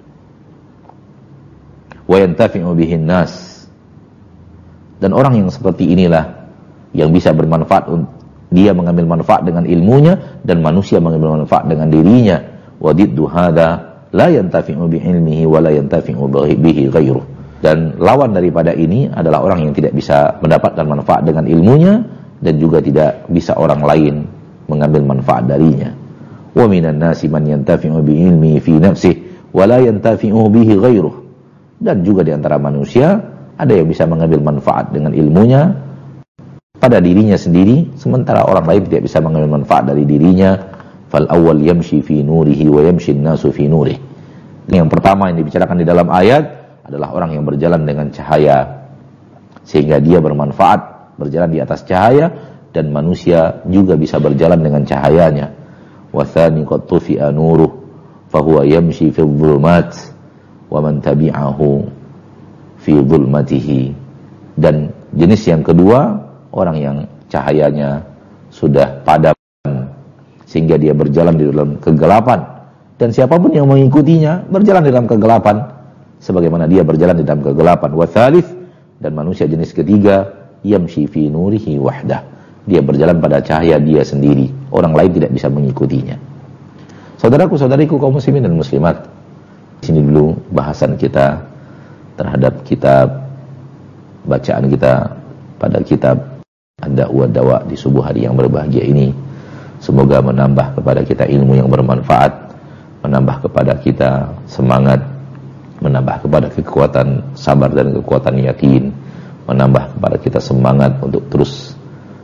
wa yantafi'u bihin nas. Dan orang yang seperti inilah yang bisa bermanfaat, dia mengambil manfaat dengan ilmunya, dan manusia mengambil manfaat dengan dirinya. Wa diddu hadha la yantafi'u bi ilmihi wa la yantafi'u bihi ghairuh. Dan lawan daripada ini adalah orang yang tidak bisa mendapatkan manfaat dengan ilmunya, dan juga tidak bisa orang lain mengambil manfaat darinya. Wa minan nasi man yantafi'u bi ilmihi fi nafsihi wa la yantafi'u bihi ghairuh. Dan juga di antara manusia ada yang bisa mengambil manfaat dengan ilmunya pada dirinya sendiri, sementara orang lain tidak bisa mengambil manfaat dari dirinya. Fal awwal yamshi fi nurihi wa yamshi an-nasu fi nurihi. Yang pertama yang dibicarakan di dalam ayat adalah orang yang berjalan dengan cahaya, sehingga dia bermanfaat, berjalan di atas cahaya, dan manusia juga bisa berjalan dengan cahayanya. Wa tsani qad tufi'a nuruhu fa huwa yamshi fi dhulumat wa man tabi'ahu fi dhulmatihi. Dan jenis yang kedua, orang yang cahayanya sudah padam sehingga dia berjalan di dalam kegelapan, dan siapapun yang mengikutinya berjalan di dalam kegelapan sebagaimana dia berjalan di dalam kegelapan. Wa tsalits, dan manusia jenis ketiga, yamshi fi nurihi wahdah, dia berjalan pada cahaya dia sendiri, orang lain tidak bisa mengikutinya. Saudaraku-saudariku kaum muslimin dan muslimat, sini dulu bahasan kita terhadap kitab bacaan kita pada kitab Ad-Da'wa Dawa di subuh hari yang berbahagia ini. Semoga menambah kepada kita ilmu yang bermanfaat, menambah kepada kita semangat, menambah kepada kekuatan sabar dan kekuatan yakin, menambah kepada kita semangat untuk terus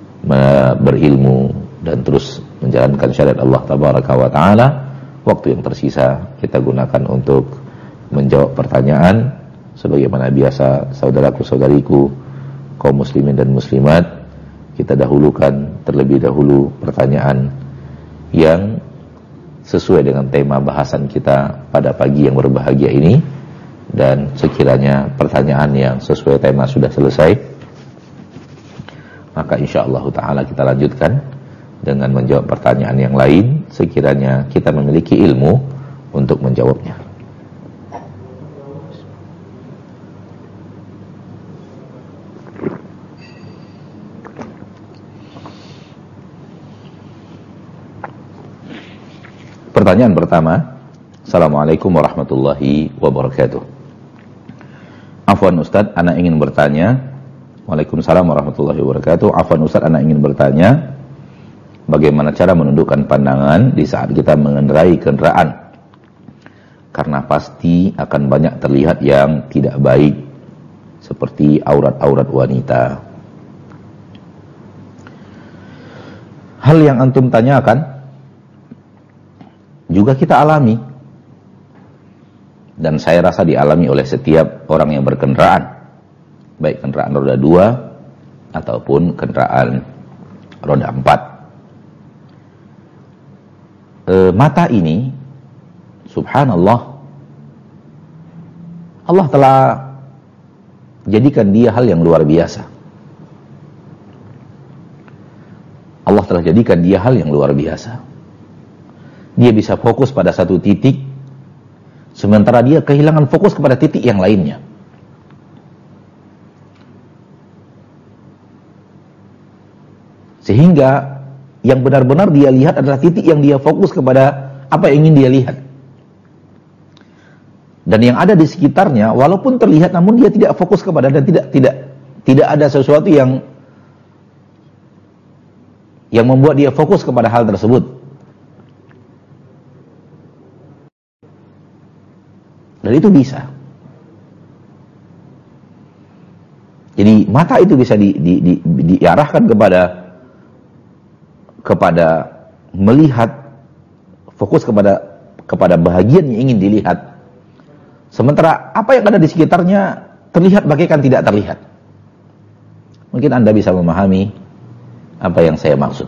berilmu dan terus menjalankan syariat Allah Tabaraka wa Ta'ala. Waktu yang tersisa kita gunakan untuk menjawab pertanyaan. Sebagaimana biasa, saudaraku-saudariku kaum muslimin dan muslimat, kita dahulukan terlebih dahulu pertanyaan yang sesuai dengan tema bahasan kita pada pagi yang berbahagia ini. Dan sekiranya pertanyaan yang sesuai tema sudah selesai, maka insyaallah ta'ala kita lanjutkan dengan menjawab pertanyaan yang lain sekiranya kita memiliki ilmu untuk menjawabnya. Pertanyaan pertama, Assalamualaikum warahmatullahi wabarakatuh. Afwan Ustaz, ana ingin bertanya. Waalaikumsalam warahmatullahi wabarakatuh. Afwan Ustaz, ana ingin bertanya, bagaimana cara menundukkan pandangan di saat kita mengendarai kendaraan? Karena pasti akan banyak terlihat yang tidak baik, seperti aurat-aurat wanita. Hal yang antum tanyakan juga kita alami, dan saya rasa dialami oleh setiap orang yang berkendaraan, baik kendaraan roda 2 ataupun kendaraan roda 4. Mata ini, subhanallah, Allah telah jadikan dia hal yang luar biasa. Allah telah jadikan dia hal yang luar biasa. Dia bisa fokus pada satu titik, sementara dia kehilangan fokus kepada titik yang lainnya. Sehingga yang benar-benar dia lihat adalah titik yang dia fokus kepada apa yang ingin dia lihat. Dan yang ada di sekitarnya walaupun terlihat namun dia tidak fokus kepada, dan tidak ada sesuatu yang yang membuat dia fokus kepada hal tersebut. Dan itu bisa. Jadi mata itu bisa diarahkan kepada melihat, fokus kepada bahagian yang ingin dilihat. Sementara apa yang ada di sekitarnya terlihat bagaikan tidak terlihat. Mungkin Anda bisa memahami apa yang saya maksud.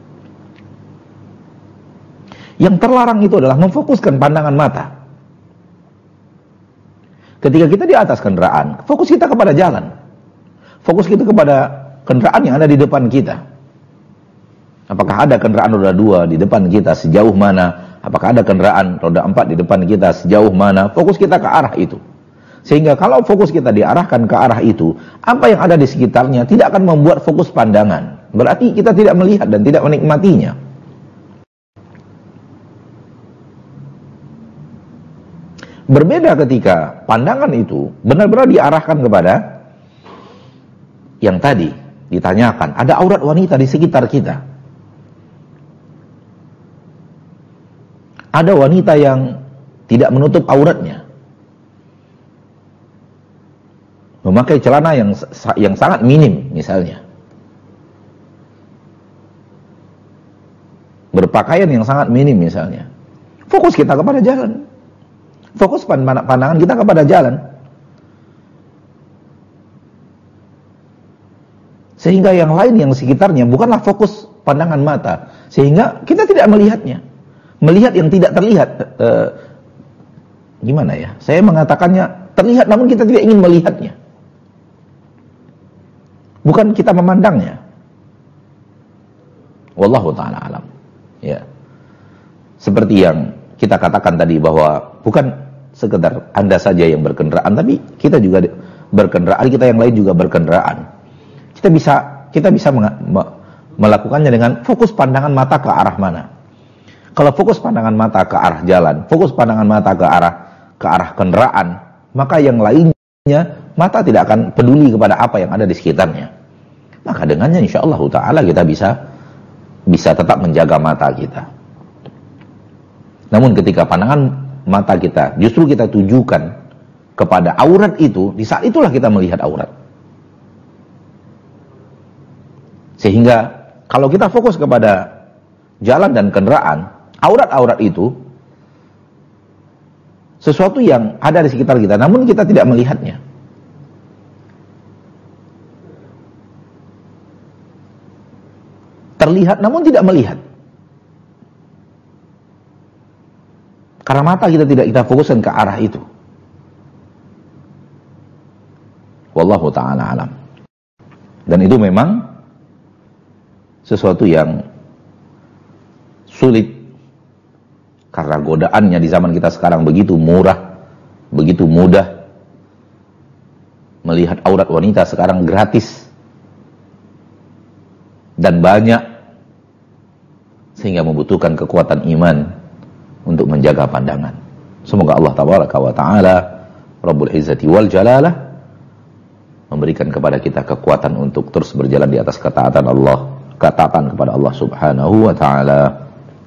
Yang terlarang itu adalah memfokuskan pandangan mata. Ketika kita di atas kendaraan, fokus kita kepada jalan. Fokus kita kepada kendaraan yang ada di depan kita. Apakah ada kendaraan roda 2 di depan kita, sejauh mana? Apakah ada kendaraan roda 4 di depan kita, sejauh mana? Fokus kita ke arah itu. Sehingga kalau fokus kita diarahkan ke arah itu, apa yang ada di sekitarnya tidak akan membuat fokus pandangan. Berarti kita tidak melihat dan tidak menikmatinya. Berbeda ketika pandangan itu benar-benar diarahkan kepada yang tadi ditanyakan, ada aurat wanita di sekitar kita. Ada wanita yang tidak menutup auratnya, memakai celana yang sangat minim misalnya, berpakaian yang sangat minim misalnya. Fokus kita kepada jalan, fokus pandangan kita kepada jalan, sehingga yang lain yang sekitarnya bukanlah fokus pandangan mata, sehingga kita tidak melihatnya. Melihat yang tidak terlihat, gimana ya? Saya mengatakannya terlihat namun kita tidak ingin melihatnya. Bukan kita memandangnya. Wallahu ta'ala alam. Ya. Seperti yang kita katakan tadi bahwa bukan sekedar Anda saja yang berkendaraan, tapi kita juga berkendaraan, kita yang lain juga berkendaraan. Kita bisa melakukannya dengan fokus pandangan mata ke arah mana. Kalau fokus pandangan mata ke arah jalan, fokus pandangan mata ke arah kendaraan, maka yang lainnya mata tidak akan peduli kepada apa yang ada di sekitarnya. Maka dengannya insyaallah ta'ala kita bisa tetap menjaga mata kita. Namun ketika pandangan mata kita justru kita tujukan kepada aurat itu, di saat itulah kita melihat aurat. Sehingga kalau kita fokus kepada jalan dan kendaraan, aurat-aurat itu sesuatu yang ada di sekitar kita, namun kita tidak melihatnya. Terlihat namun tidak melihat. Karena mata kita tidak kita fokuskan ke arah itu. Wallahu ta'ala alam. Dan itu memang sesuatu yang sulit, karena godaannya di zaman kita sekarang begitu murah, begitu mudah. Melihat aurat wanita sekarang gratis dan banyak, sehingga membutuhkan kekuatan iman untuk menjaga pandangan. Semoga Allah tabaraka wa ta'ala Rabbul Izzati wal Jalalah memberikan kepada kita kekuatan untuk terus berjalan di atas ketaatan Allah, ketaatan kepada Allah subhanahu wa ta'ala.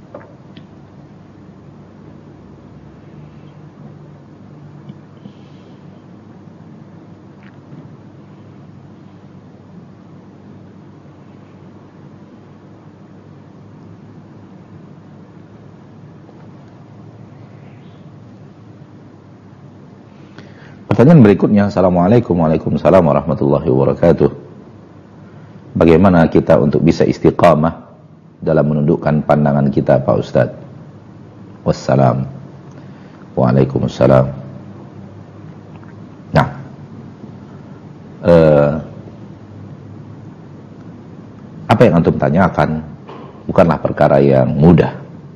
Pertanyaan berikutnya, Assalamualaikum Waalaikumsalam warahmatullahi wabarakatuh. Bagaimana kita untuk bisa istiqamah dalam menundukkan pandangan kita, Pak Ustadz? Wassalam. Waalaikumsalam. Nah, apa yang antum tanyakan bukanlah perkara yang mudah.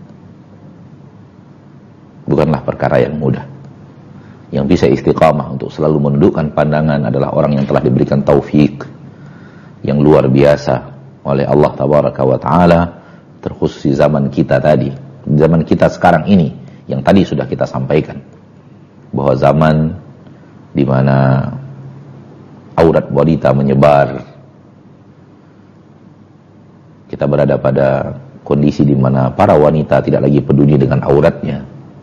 Bukanlah perkara yang mudah. Yang bisa istiqamah untuk selalu menundukkan pandangan adalah orang yang telah diberikan taufik yang luar biasa oleh Allah tabaraka wa ta'ala, terkhusus di zaman kita tadi, zaman kita sekarang ini, yang tadi sudah kita sampaikan, bahwa zaman di mana aurat wanita menyebar, kita berada pada kondisi di mana para wanita tidak lagi peduli dengan auratnya.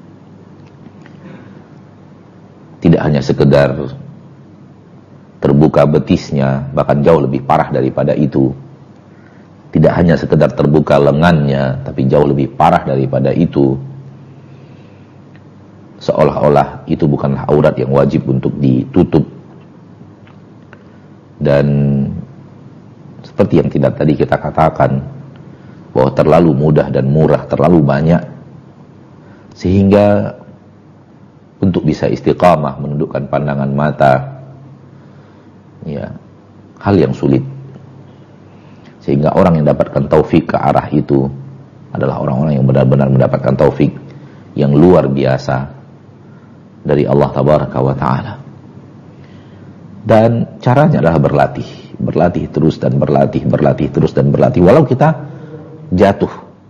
Tidak hanya sekedar terbuka betisnya, bahkan jauh lebih parah daripada itu. Tidak hanya sekedar terbuka lengannya, tapi jauh lebih parah daripada itu. Seolah-olah itu bukanlah aurat yang wajib untuk ditutup. Dan seperti yang tidak tadi kita katakan, bahwa terlalu mudah dan murah, terlalu banyak, sehingga untuk bisa istiqamah menundukkan pandangan mata, ya, hal yang sulit. Sehingga orang yang dapatkan taufik ke arah itu adalah orang-orang yang benar-benar mendapatkan taufik yang luar biasa dari Allah Tabaraka wa Ta'ala. Dan caranya adalah berlatih terus dan berlatih terus dan berlatih. Walau kita jatuh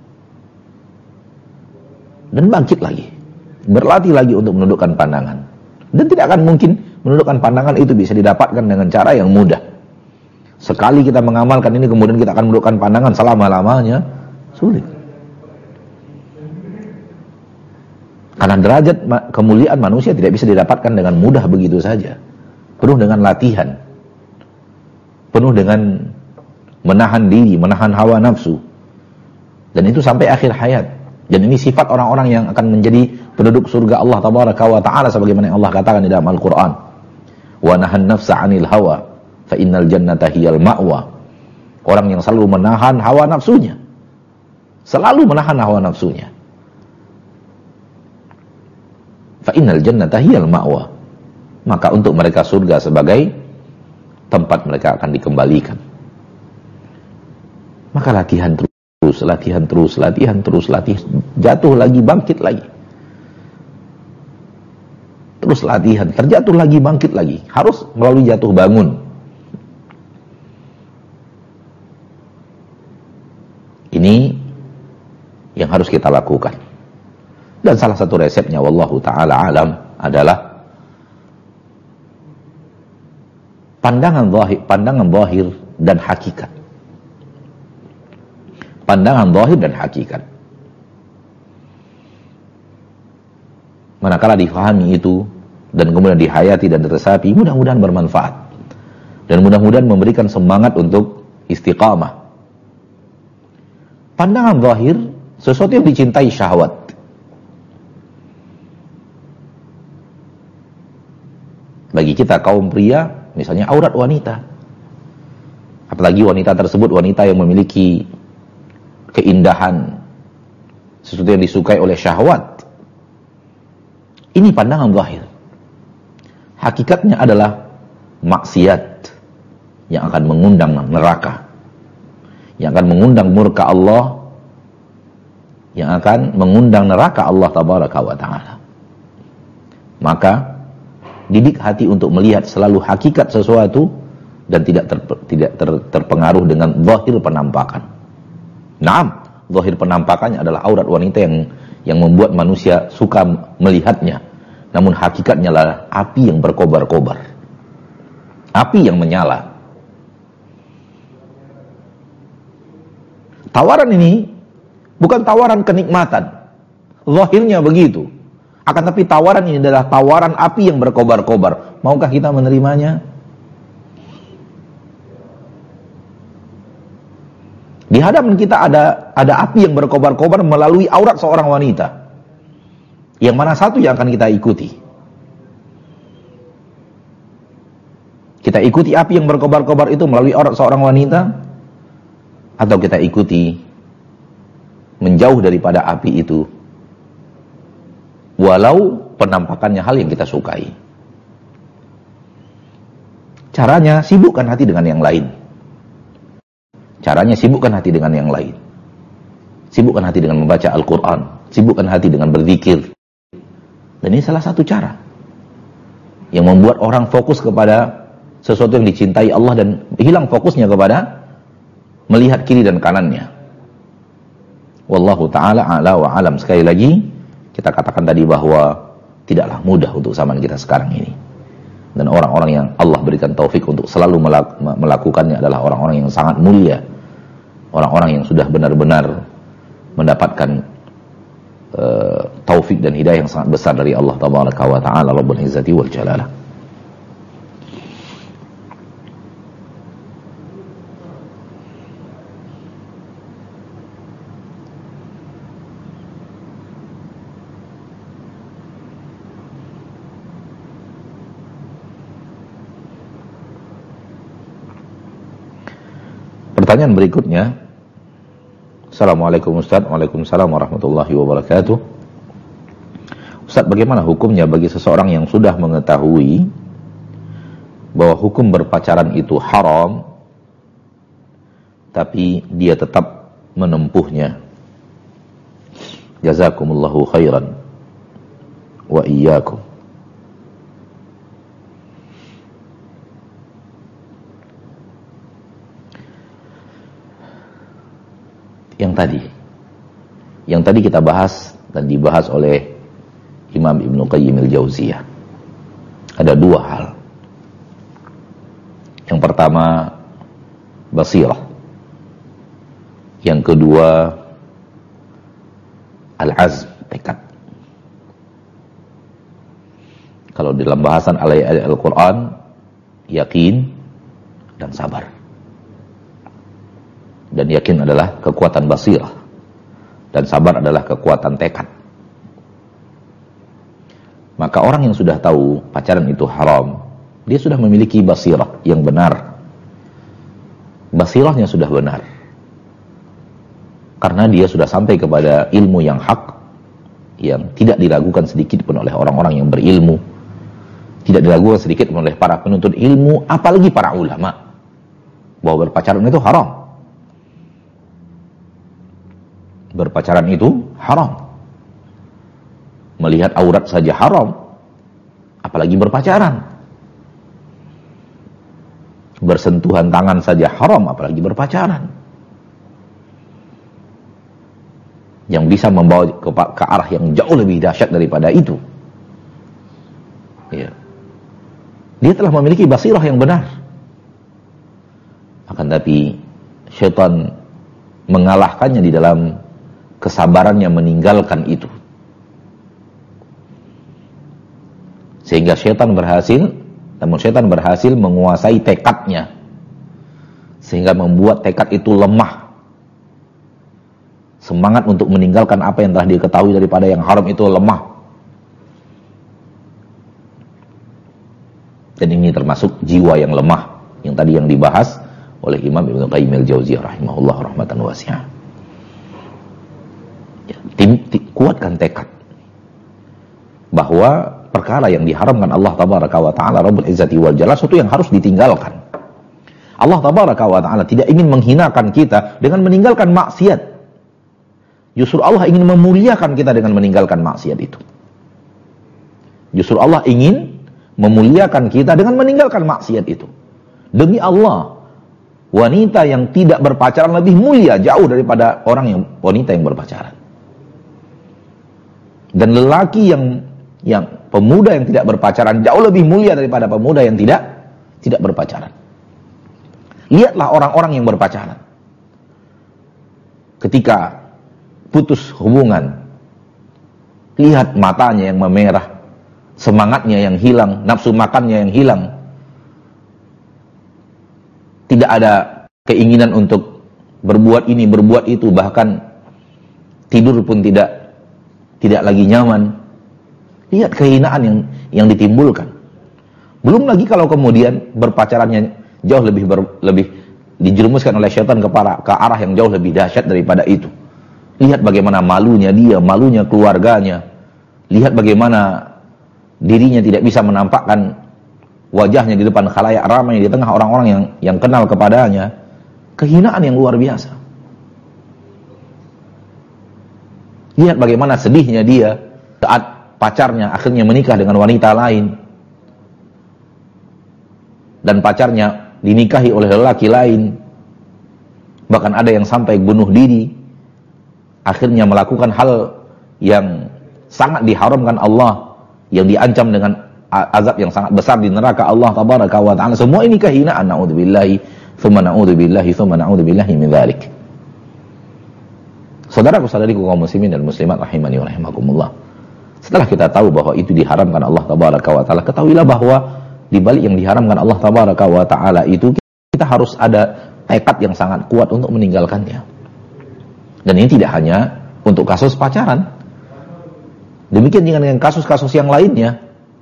dan bangkit lagi, berlatih lagi untuk menundukkan pandangan. Dan tidak akan mungkin menundukkan pandangan itu bisa didapatkan dengan cara yang mudah. Sekali kita mengamalkan ini, kemudian kita akan menundukkan pandangan selama-lamanya, sulit. Karena derajat kemuliaan manusia tidak bisa didapatkan dengan mudah begitu saja. Penuh dengan latihan, penuh dengan menahan diri, menahan hawa nafsu. Dan itu sampai akhir hayat. Dan ini sifat orang-orang yang akan menjadi penduduk surga Allah Tabaraka wa Ta'ala, sebagaimana yang Allah katakan di dalam Al-Quran. Wa nahan nafsa 'anil hawa fa innal jannata hiyal ma'wa. Orang yang selalu menahan hawa nafsunya, selalu menahan hawa nafsunya, fa innal jannata hiyal ma'wa, maka untuk mereka surga sebagai tempat mereka akan dikembalikan. Maka latihan terus, jatuh lagi, bangkit lagi. Terus latihan, terjatuh lagi, bangkit lagi. Harus melalui jatuh bangun. Ini yang harus kita lakukan. Dan salah satu resepnya, wallahu ta'ala alam, adalah pandangan zahir dan hakikat. Pandangan zahir dan hakikat. Manakala difahami itu dan kemudian dihayati dan diresapi, mudah-mudahan bermanfaat dan mudah-mudahan memberikan semangat untuk istiqamah. Pandangan zahir sesuatu yang dicintai syahwat. Bagi kita kaum pria, misalnya aurat wanita, apalagi wanita tersebut wanita yang memiliki keindahan, sesuatu yang disukai oleh syahwat. Ini pandangan zahir. Hakikatnya adalah maksiat yang akan mengundang neraka, yang akan mengundang murka Allah, yang akan mengundang neraka Allah Tabaraka wa Ta'ala. Maka didik hati untuk melihat selalu hakikat sesuatu dan tidak terpengaruh dengan zahir penampakan. Naam, zahir penampakannya adalah aurat wanita yang membuat manusia suka melihatnya. Namun hakikatnya adalah api yang berkobar-kobar, api yang menyala. Tawaran ini bukan tawaran kenikmatan, zahirnya begitu. Akan tapi tawaran ini adalah tawaran api yang berkobar-kobar. Maukah kita menerimanya? Di hadapan kita ada api yang berkobar-kobar melalui aurat seorang wanita. Yang mana satu yang akan kita ikuti? Kita ikuti api yang berkobar-kobar itu melalui aurat seorang wanita, atau kita ikuti menjauh daripada api itu, walau penampakannya hal yang kita sukai. Caranya, sibukkan hati dengan yang lain. Caranya, sibukkan hati dengan yang lain. Sibukkan hati dengan membaca Al-Quran. Sibukkan hati dengan berzikir. Dan ini salah satu cara yang membuat orang fokus kepada sesuatu yang dicintai Allah dan hilang fokusnya kepada melihat kiri dan kanannya. Wallahu ta'ala a'la wa alam. Sekali lagi, kita katakan tadi bahwa tidaklah mudah untuk zaman kita sekarang ini. Dan orang-orang yang Allah berikan taufik untuk selalu melakukannya adalah orang-orang yang sangat mulia. orang-orang yang sudah benar-benar mendapatkan taufik dan hidayah yang sangat besar dari Allah Tabaraka wa Ta'ala Rabbul Izzati wal Jalalah. Pertanyaan berikutnya, Assalamualaikum Ustaz. Waalaikumsalam warahmatullahi wabarakatuh. Ustaz, bagaimana hukumnya bagi seseorang yang sudah mengetahui bahwa hukum berpacaran itu haram, tapi dia tetap menempuhnya? Jazakumullahu khairan wa iyyakum. Yang tadi kita bahas dan dibahas oleh Imam Ibnu Qayyim al-Jauziyah. Ada dua hal. Yang pertama, basirah. Yang kedua, al-azm, tekad. Kalau dalam bahasan ayat Al-Quran, yakin dan sabar. Dan yakin adalah kekuatan basirah, dan sabar adalah kekuatan tekad. Maka orang yang sudah tahu pacaran itu haram, dia sudah memiliki basirah yang benar. Basirahnya sudah benar, karena dia sudah sampai kepada ilmu yang hak, yang tidak diragukan sedikit pun oleh orang-orang yang berilmu, tidak diragukan sedikit pun oleh para penuntut ilmu, apalagi para ulama, bahwa berpacaran itu haram. Berpacaran itu haram. Melihat aurat saja haram, apalagi berpacaran. Bersentuhan tangan saja haram, apalagi berpacaran. Yang bisa membawa ke arah yang jauh lebih dahsyat daripada itu. Ya. Dia telah memiliki basirah yang benar. Akan tapi syaitan mengalahkannya di dalam kesabarannya meninggalkan itu. Sehingga syaitan berhasil menguasai tekadnya, sehingga membuat tekad itu lemah. Semangat untuk meninggalkan apa yang telah diketahui daripada yang haram itu lemah. Dan ini termasuk jiwa yang lemah, yang tadi yang dibahas oleh Imam Ibnu Qayyim al-Jauziyah rahimahullah rahmatan wasi'ah. Kuatkan tekad bahwa perkara yang diharamkan Allah Tabaraka wa Ta'ala Rabbul Izzati wal Jalal, sesuatu yang harus ditinggalkan. Allah Tabaraka wa Ta'ala tidak ingin menghinakan kita dengan meninggalkan maksiat. Justru Allah ingin memuliakan kita dengan meninggalkan maksiat itu. Justru Allah ingin memuliakan kita dengan meninggalkan maksiat itu. Demi Allah, wanita yang tidak berpacaran lebih mulia jauh daripada wanita yang berpacaran. Dan lelaki yang pemuda yang tidak berpacaran jauh lebih mulia daripada pemuda yang tidak berpacaran. Lihatlah orang-orang yang berpacaran. Ketika putus hubungan, lihat matanya yang memerah, semangatnya yang hilang, nafsu makannya yang hilang. Tidak ada keinginan untuk berbuat ini, berbuat itu, bahkan tidur pun tidak lagi nyaman. Lihat kehinaan yang ditimbulkan. Belum lagi kalau kemudian berpacarannya jauh lebih dijerumuskan oleh syaitan ke arah yang jauh lebih dahsyat daripada itu. Lihat bagaimana malunya dia, malunya keluarganya. Lihat bagaimana dirinya tidak bisa menampakkan wajahnya di depan khalayak ramai, di tengah orang-orang yang kenal kepadanya. Kehinaan yang luar biasa. Lihat bagaimana sedihnya dia saat pacarnya akhirnya menikah dengan wanita lain, dan pacarnya dinikahi oleh lelaki lain. Bahkan ada yang sampai bunuh diri, akhirnya melakukan hal yang sangat diharamkan Allah, yang diancam dengan azab yang sangat besar di neraka Allah Tabaraka wa Ta'ala. Semua ini kehinaan, na'udzubillahi, thumma na'udzubillahi, thumma na'udzubillahi min dzalik. Saudaraku-saudariku kaum muslimin dan muslimat rahimani wa rahimakumullah. Setelah kita tahu bahwa itu diharamkan Allah tabaraka wa taala, ketahuilah bahwa di balik yang diharamkan Allah tabaraka wa taala itu kita harus ada tekad yang sangat kuat untuk meninggalkannya. Dan ini tidak hanya untuk kasus pacaran. Demikian juga dengan kasus-kasus yang lainnya.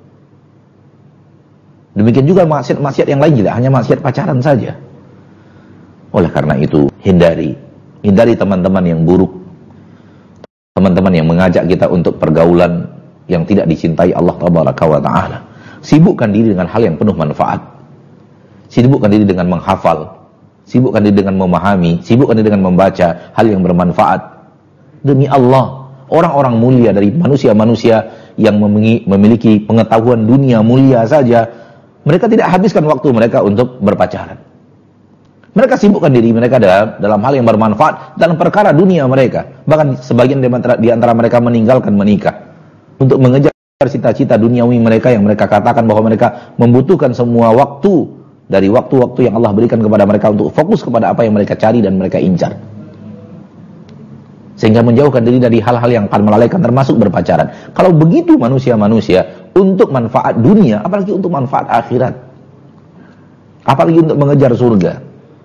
Demikian juga maksiat-maksiat yang lain, tidak hanya maksiat pacaran saja. Oleh karena itu, hindari teman-teman yang buruk, teman-teman yang mengajak kita untuk pergaulan yang tidak dicintai Allah tabaraka wa ta'ala. Sibukkan diri dengan hal yang penuh manfaat. Sibukkan diri dengan menghafal, sibukkan diri dengan memahami, sibukkan diri dengan membaca hal yang bermanfaat. Demi Allah, orang-orang mulia dari manusia-manusia yang memiliki pengetahuan dunia mulia saja, mereka tidak habiskan waktu mereka untuk berpacaran. Mereka sibukkan diri mereka dalam hal yang bermanfaat dalam perkara dunia mereka. Bahkan sebagian di antara mereka meninggalkan menikah untuk mengejar cita-cita duniawi mereka yang mereka katakan bahwa mereka membutuhkan semua waktu dari waktu-waktu yang Allah berikan kepada mereka untuk fokus kepada apa yang mereka cari dan mereka incar. Sehingga menjauhkan diri dari hal-hal yang akan melalaikan, termasuk berpacaran. Kalau begitu manusia-manusia untuk manfaat dunia, apalagi untuk manfaat akhirat, apalagi untuk mengejar surga.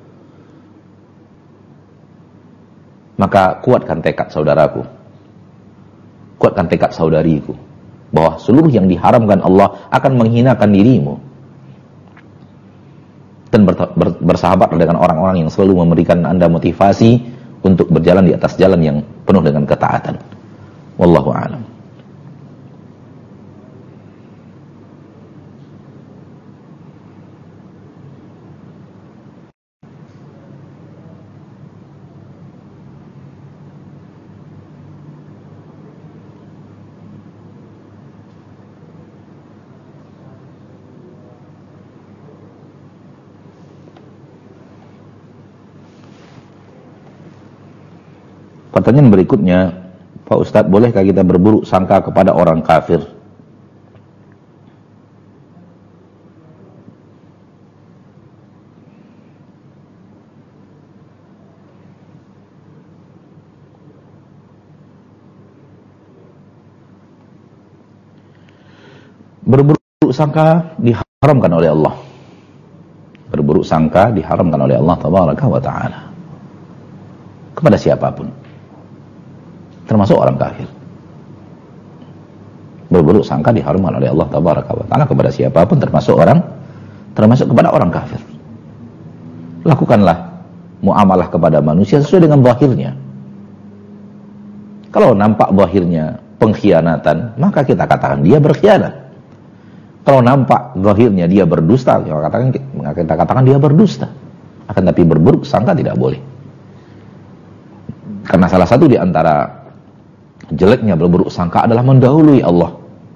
Maka kuatkan tekad saudaraku, kuatkan tekad saudariku, bahwa seluruh yang diharamkan Allah akan menghinakan dirimu. Dan bersahabatlah dengan orang-orang yang selalu memberikan Anda motivasi untuk berjalan di atas jalan yang penuh dengan ketaatan. Wallahu a'lam. Pertanyaan berikutnya, Pak Ustadz, bolehkah kita berburuk sangka kepada orang kafir? Berburuk sangka diharamkan oleh Allah. Berburuk sangka diharamkan oleh Allah tabaraka wa ta'ala kepada siapapun, termasuk orang kafir. Berburuk sangka diharamkan oleh Allah tabaraka wa ta'ala kepada siapapun, termasuk kepada orang kafir. Lakukanlah muamalah kepada manusia sesuai dengan zahirnya. Kalau nampak zahirnya pengkhianatan, maka kita katakan dia berkhianat. Kalau nampak zahirnya dia berdusta, kita katakan dia berdusta. Akan tapi berburuk sangka tidak boleh. Karena salah satu di antara jeleknya berburuk sangka adalah mendahului Allah.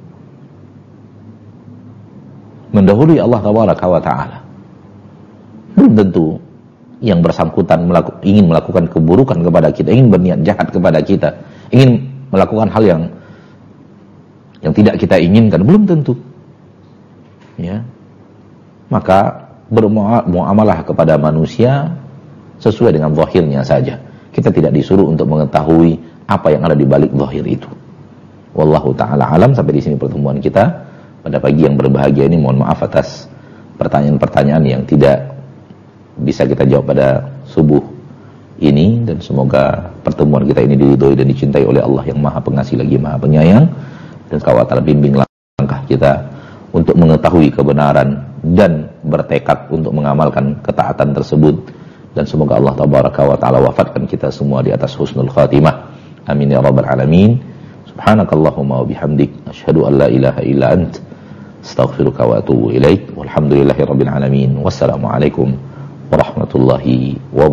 Mendahului Allah tabaraka wa ta'ala. Belum tentu yang bersangkutan ingin melakukan keburukan kepada kita, ingin berniat jahat kepada kita, ingin melakukan hal yang tidak kita inginkan, belum tentu. Ya. Maka bermuamalah kepada manusia sesuai dengan zahirnya saja. Kita tidak disuruh untuk mengetahui apa yang ada di balik zahir itu. Wallahu ta'ala alam. Sampai di sini pertemuan kita pada pagi yang berbahagia ini. Mohon maaf atas pertanyaan-pertanyaan yang tidak bisa kita jawab pada subuh ini, dan semoga pertemuan kita ini diridhoi dan dicintai oleh Allah yang Maha Pengasih lagi Maha Penyayang. Dan Kau Ta'ala bimbinglah langkah kita untuk mengetahui kebenaran dan bertekad untuk mengamalkan ketaatan tersebut. Dan semoga Allah tabaraka wa ta'ala wafatkan kita semua di atas husnul khatimah. Amin ya rabbal alamin. Subhanakallahumma wa bihamdik, asyhadu an la ilaha illa ant, astaghfiruka wa atubu ilaik. Walhamdulillahi rabbil alamin. Wassalamualaikum warahmatullahi wabarakatuh.